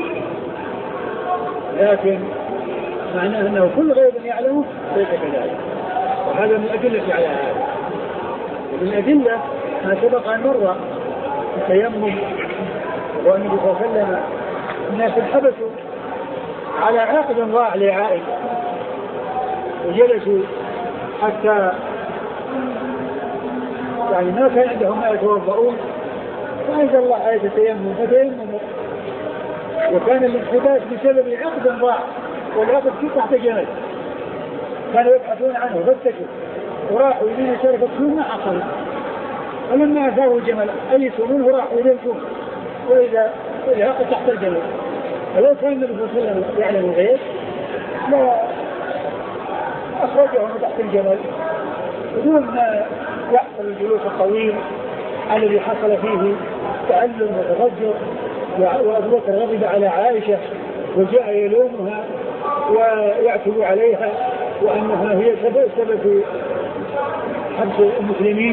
لكن معناه أنه كل غيب يعلمه ليس كذلك، وهذا من أدلة على هذا. ومن أدلة ما سبق أن مر التيمم، والنبي صلى الله عليه وسلم الناس انحبسوا على عقد ضاع لعائشة وجلسوا حتى يعني ما كان عندهم ما يتوضؤون، فأنزل الله آية التيمم فتيمموا، وكان الانحباس بسبب عقد ضاع، والعقد كيف تحت جمل كانوا يبحثون عنه فاستكوا وراحوا يمين يسار فكسون ما حصلوا، فلما أثاروا الجمل أيسوا منه راحوا يلمسون وإذا العقد تحت الجمل. فلو كان النبي صلى الله عليه وسلم يعلم الغيب لا أخرجه من تحت الجمل بدون ما يحصل الجلوس الطويل الذي حصل فيه تألم وتفجر، وأبو بكر غضب على عائشة وجاء يلومها ويعتب عليها وأنها هي سبب سبب حبس المسلمين.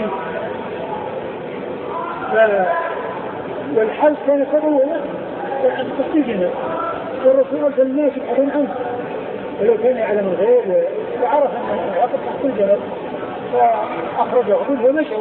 والحل كان سببه عن تحقيقنا، والرسول صلى الله عليه وسلم يبحثون عنه، ولو كان يعلم الغيب وعرف أن العقد تحت الجبل فأخرجه منه ومشوا.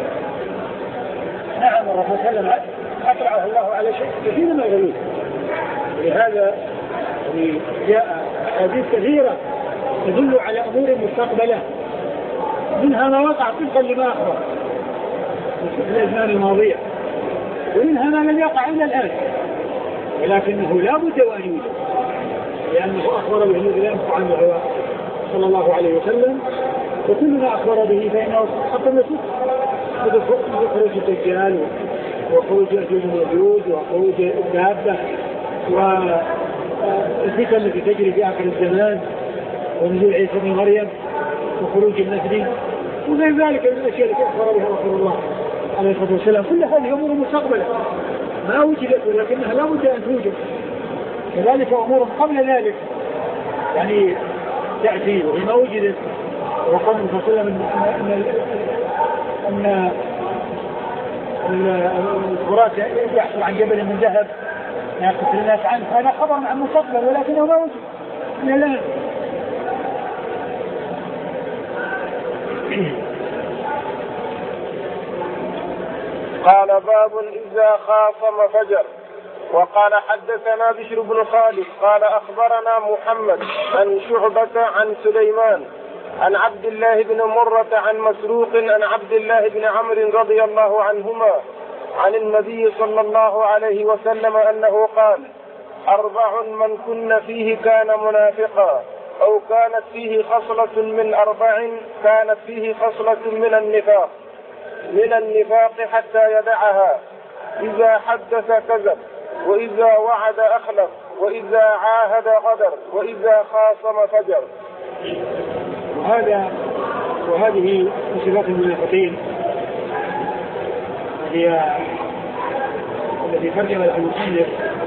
نعم الرسول صلى الله عليه وسلم أطلعه الله على شيء كثير من الغيوب، ولهذا جاء أحاديث كثيرة تدل على أمور مستقبلة، منها ما وقع طبقا لما أخبر في الأزمان الماضية، ومنها ما لم يقع إلا الآن، ولكنه لا بد وأن يوجد، لأنه أخبر به الذي لا ينفع عنه الهوى صلى الله عليه وسلم، وكل ما أخبر به فإنه حق النسوخ، مثل خروج الدجال وخروج يأجوج ومأجوج وخروج الدابة والفتن التي تجري في آخر الزمان ونزول عيسى بن مريم وخروج المهدي وغير ذلك من الأشياء التي أخبر بها رسول الله عليه الصلاة والسلام. كل هذه أمور مستقبلة ما وجدت ولكنها لا بد أن توجد. كذلك أمور قبل ذلك يعني تأتي وهي ما وجدت، وقال الرسول صلى الله عليه وسلم أن الفرات يحصل عن جبل من ذهب يقتل الناس عنه، هذا خبر عن مستقبل ولكنه ما وجد من الآن. قال باب إذا خاصم فجر. وقال حدثنا بشر بن خالد قال أخبرنا محمد عن شعبة عن سليمان عن عبد الله بن مرة عن مسروق عن عبد الله بن عمرو رضي الله عنهما عن النبي صلى الله عليه وسلم أنه قال: أربع من كن فيه كان منافقا، أو كانت فيه خصلة من أربع كانت فيه خصلة من النفاق من النفاق حتى يدعها: إذا حدث كذب، وإذا وعد أخلف، وإذا عاهد غدر، وإذا خاصم فجر. وهذا وهذه صفات المنافقين هي التي ترجم لها المصنف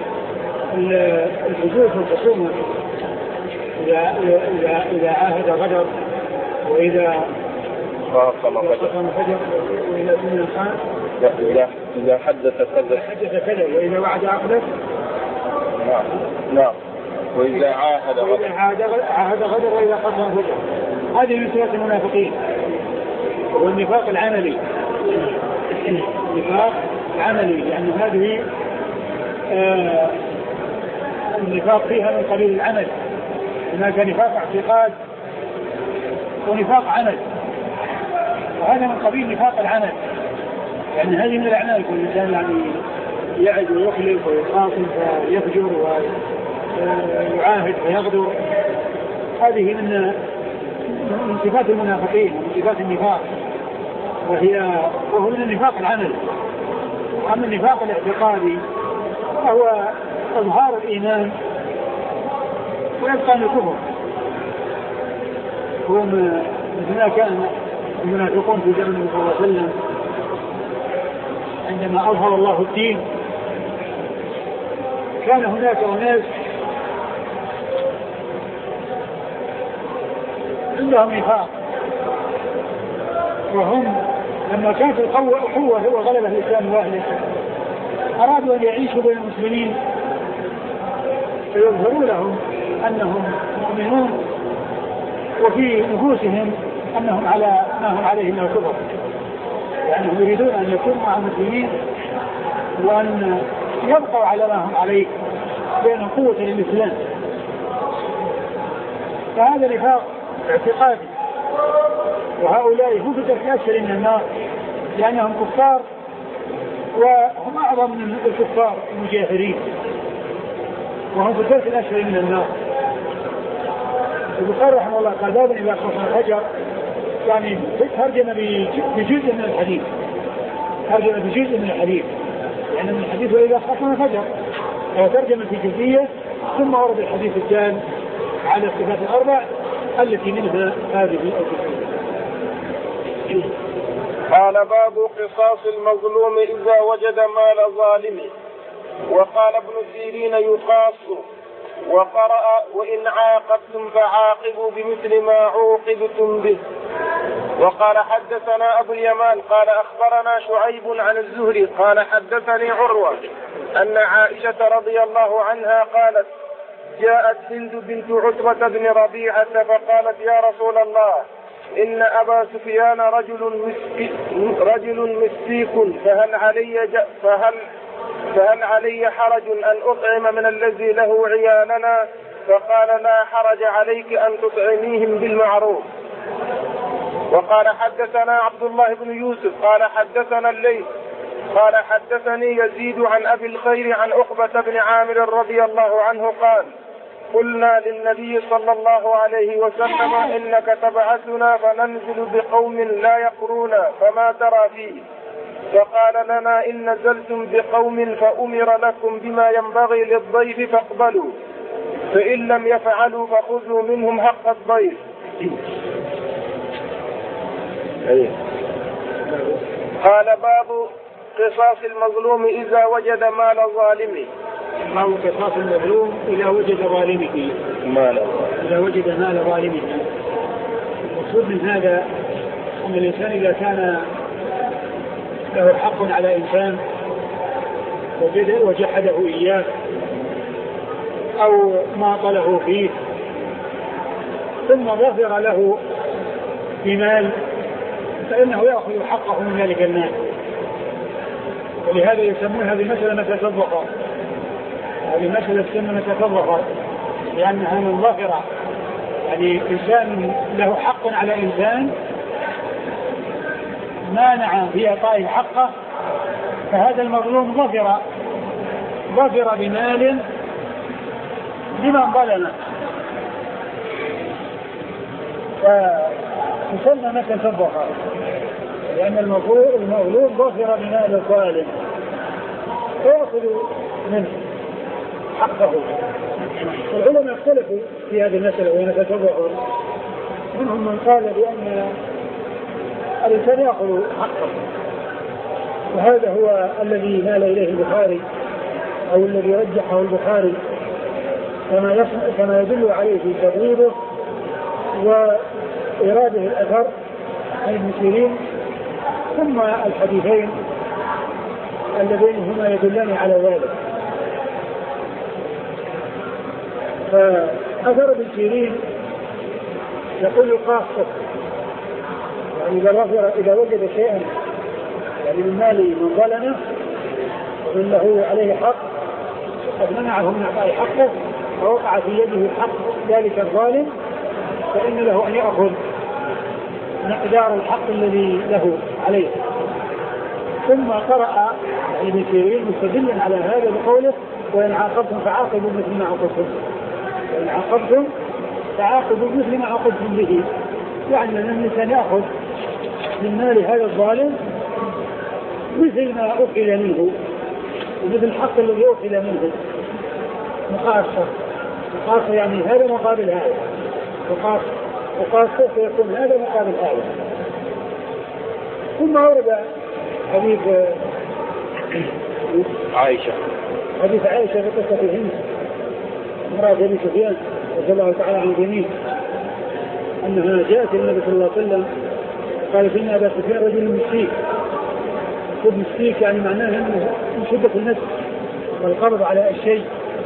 الحدود والخصومة، إذا إذا إذا عاهد غدر، وإذا خاصم فجر، وإذا سمع خان، إذا إذا حدث كذب حدث كذب، وإذا وعد أخلف. نعم نعم وإذا عاهد غدر عاهد غدر وإذا خاصم فجر. هذه من صفات المنافقين. والنفاق العملي النفاق العملي لأن يعني هذه آه النفاق فيها من قبيل العمل، هناك نفاق اعتقاد ونفاق عمل، وهذا من قبيل نفاق العمل، يعني هذه من الأعمال. كل إنسان يعني يعد ويخلف ويخاصم فيفجر ويعاهد ويغدر، هذه من من صفات المنافقين ومن صفات النفاق، وهي وهو من النفاق العمل. أما النفاق الاعتقادي فهو إظهار الإيمان وإبطان الكفر، هو مثل ما كان المنافقون في زمن النبي صلى الله عليه وسلم عندما أظهر الله الدين كان هناك أناس عندهم نفاق، وهم لما كانت القوة أخوة وغلبة الإسلام وأهله أرادوا أن يعيشوا بين المسلمين فيظهروا لهم أنهم مؤمنون وفي نفوسهم أنهم على ما هم عليه من الكفر، يعني هم يريدون أن يكونوا مع المسلمين وأن يبقوا على ما هم عليه بين قوة للإسلام. فهذا نفاق اعتقادي، وهؤلاء هم في الدرك الأسفل من النار لأنهم كفار وهم أعظم من الكفار المجاهرين، وهم في الدرك الأسفل من النار. البخاري رحمه الله قال باب إذا خصم الفجر، يعني ترجم بجزء من الحديث، ترجم بجزء من الحديث، يعني من الحديث وإذا خصم الفجر، وترجم في جزئية ثم ورد الحديث الدال على الصفات الأربع التي منها هذه الجزئية. قال باب قصاص المظلوم إذا وجد مال ظالمه. وقال ابن سيرين يقاص، وقرأ وإن عاقبتم فعاقبوا بمثل ما عوقبتم به. وقال حدثنا أبو اليمان قال أخبرنا شعيب عن الزهري قال حدثني عروة أن عائشة رضي الله عنها قالت جاءت هند بنت عتبة بن ربيعة فقالت يا رسول الله إن أبا سفيان رجل مسك رجل مسيك فهل علي فهل فهل علي حرج أن أطعم من الذي له عيالنا؟ فقال لا حرج عليك أن تطعميهم بالمعروف. وقال حدثنا عبد الله بن يوسف قال حدثنا الليث قال حدثني يزيد عن أبي الخير عن عقبة بن عامر رضي الله عنه قال قلنا للنبي صلى الله عليه وسلم إنك تبعثنا فننزل بقوم لا يقرون فما ترى فيه؟ فقال لنا إن نزلتم بقوم فأمر لكم بما ينبغي للضيف فاقبلوا، فإن لم يفعلوا فخذوا منهم حق الضيف. قال باب قصاص المظلوم إذا وجد مال ظالمه. باب قصاص المظلوم إذا وجد ظالمه مال إذا وجد مال ظالمه. المقصود من هذا أن الإنسان إذا كان له حق على إنسان وجحده إياه أو ما طله فيه ثم ظفر له بمال فإنه يأخذ حقه من ذلك المال، ولهذا يسمون هذه المسألة مسألة الظفر. هذه المسألة تسمى مسألة الظفر لأنها من ظفر، يعني إنسان له حق على إنسان مانع في إعطائه حقه، فهذا المظلوم ظفر ظفر بمال لمن ظلمه، فتسمى مسألة الظفر لأن المظلوم ظفر بمال الظالم فيأخذ منه حقه. العلماء اختلفوا في هذه المسألة وهي مسألة الظفر، منهم من قال بأن الإنسان يأخذ حقه، وهذا هو الذي مال إليه البخاري أو الذي رجحه البخاري كما كما يدل عليه في تبويبه وإراده الأثر عن ابن سيرين، ثم الحديثين اللذين هما يدلان على ذلك. فأثر ابن سيرين يقول قاصة، يعني إذا وفر إذا وجد شيئا يعني من مال من ظلمه ومن له عليه حق قد منعه من إعطاء حقه فوقع في يده حق ذلك الظالم، فإن له أن يأخذ مقدار الحق الذي له عليه. ثم قرأ ابن سيرين مستدلا على هذا بقوله وإن عاقبتم فعاقبوا مثل ما عاقبتم وإن عاقبتم فعاقبوا مثل ما عاقبتم به، يعني أن الإنسان يأخذ من مال هذا الظالم مثل ما أخذ منه ومثل الحق الذي أخذ منه مقاصة مقاصة يعني هذا مقابل هذا مقاصة مقاصة فيكون هذا مقابل هذا. ثم ورد حديث حديث عائشة حديث عائشة في قصة هند امرأة أبي سفيان رضي الله تعالى عن الجميع أنها جاءت النبي صلى الله عليه وسلم قالت إن أبا سفيان رجل مسكين. خذ مسكيك يعني معناه أنه من شدة النفس والقبض على الشيء.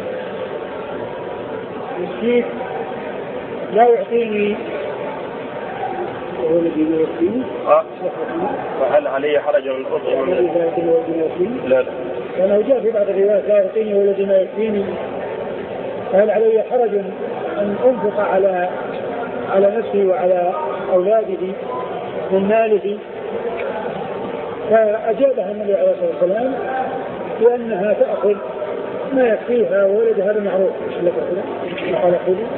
مسكيك لا يعطيني وهو الذي لا يعطيني. فهل علي حرج من أطعم؟ لا لا. لأنه جاء في بعض الروايات لا يعطيني وهو الذي لا يعطيني. فهل علي حرج أن أنفق على على نفسي وعلى أولاده من ماله؟ فأجابها النبي عليه الصلاة والسلام بأنها تأخذ ما يكفيها وولدها بالمعروف. قال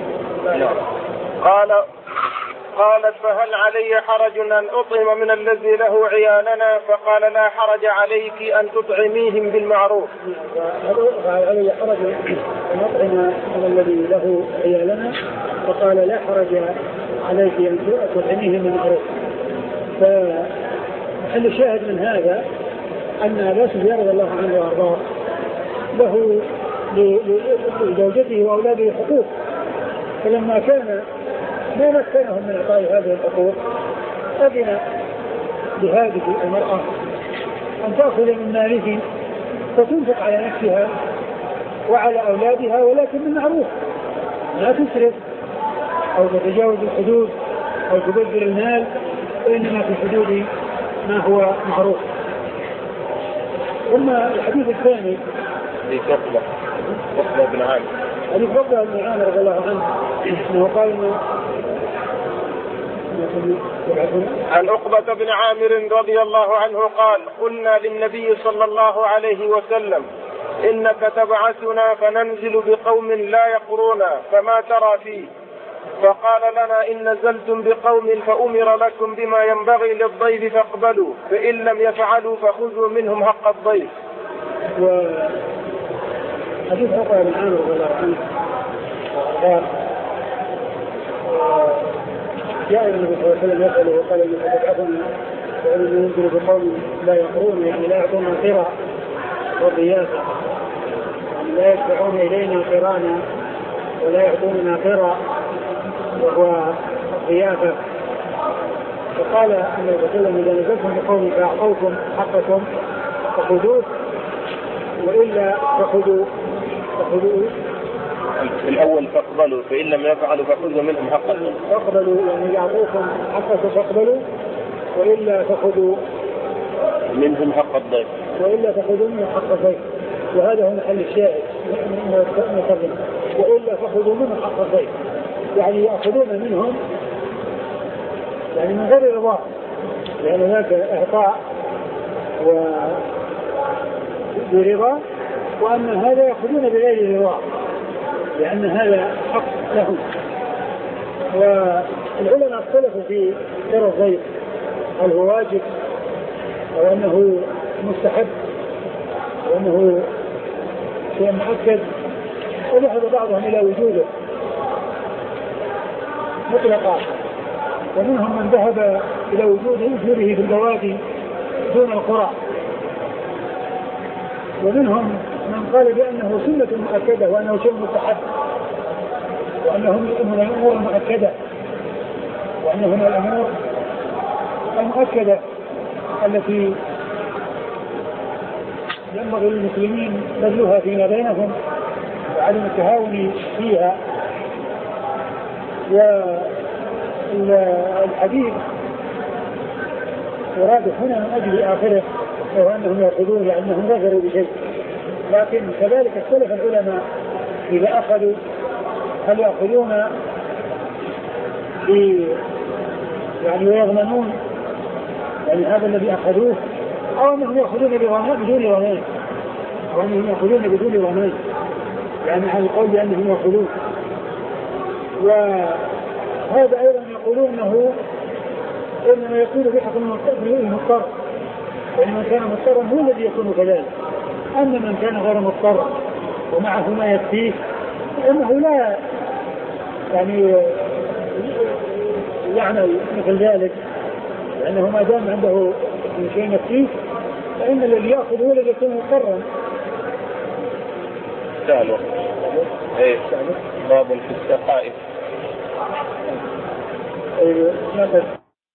قال قالت فهل علي حرج أن أطعم من الذي له عيالنا؟ فقال لا حرج عليك أن تطعميهم بالمعروف. فهل علي حرج أن أطعم من الذي له عيالنا؟ فقال لا حرج عليك أن تطعميهم بالمعروف. فمحل الشاهد من هذا أن أبا سفيان رضي الله عنه وأرضاه له لزوجته وأولاده حقوق، فلما كان ما مكنهم من إعطاء هذه الحقوق أذن لهذه المرأة أن تأخذ من ماله فتنفق على نفسها وعلى أولادها، ولكن بالمعروف، لا تسرف أو تتجاوز الحدود أو تبذر المال، وإنما في حدود ما هو معروف. ثم الحديث الثاني في قبلة قبلة بن عامر حديث قبلة بن عامر رضي الله عنه أنه قال إنه عن عقبة بن عامر رضي الله عنه قال قلنا للنبي صلى الله عليه وسلم إنك تبعثنا فننزل بقوم لا يقرونا فما ترى فيه؟ فقال لنا إن نزلتم بقوم فأمر لكم بما ينبغي للضيف فاقبلوا، فإن لم يفعلوا فخذوا منهم حق الضيف. حديث عقبة بن عامر رضي الله عنه قال جاء النبي صلى الله عليه وسلم يسأله وقال إنك تبعثنا فإن ننزل بقوم لا يقرون يعني لا يعطون القرى والضيافة، يعني لا يدفعون إلينا قرانا ولا يعطوننا قرى وهو الضيافة. فقال النبي صلى الله عليه وسلم إذا نزلتم بقوم فأعطوكم حقكم فخذوه وإلا فخذوا فخذوا الأول فاقبلوا فإن لم يفعلوا فخذوا منهم حقكم. فاقبلوا يعني يعطوكم حقكم فاقبلوا وإلا فخذوا منهم حق الضيف وإلا فخذوا منهم حق الضيف. وهذا هو محل الشاهد نقدم وإلا فخذوا منهم حق الضيف، يعني يأخذون منهم يعني من غير رضا، لأن هناك إعطاء ورضا، وأن هذا يأخذون بغير رضا لأن هذا حق لهم. والعلماء اختلفوا في قرى الضيف هل هو واجب أو أنه مستحب وأنه شيء مؤكد، وذهب بعضهم إلى وجوده مطلقا، ومنهم من ذهب إلى وجوده وجوده في البوادي دون القرى، ومنهم من قال بأنه سنة مؤكدة وأنه شيء مستحب وأنه من الأمور المؤكدة وأنه من الأمور المؤكدة التي ينبغي للمسلمين بذلها فيما بينهم وعدم التهاون فيها. والحديث يراد هنا من أجل آخره وهو أنهم يأخذون لأنهم غفروا بشيء، لكن كذلك اختلف العلماء إذا أخذوا هل يأخذون يعني ويضمنون يعني هذا الذي أخذوه أو أنهم يأخذون بدون ضمان وأنهم يأخذون بدون ضمان، يعني على القول بأنهم يأخذون. وهذا أيضا يقولون أنه إنما يكون بحق المضطر، يعني من كان مضطرا هو الذي يكون كذلك، أما من كان غير مضطر ومعه ما يكفيه فإنه لا يعني يعمل مثل ذلك، لأنه ما دام عنده شيء يكفيه فإن الذي يأخذ هو الذي يكون مضطرا السالوة. ايه باب في السقائف. ايه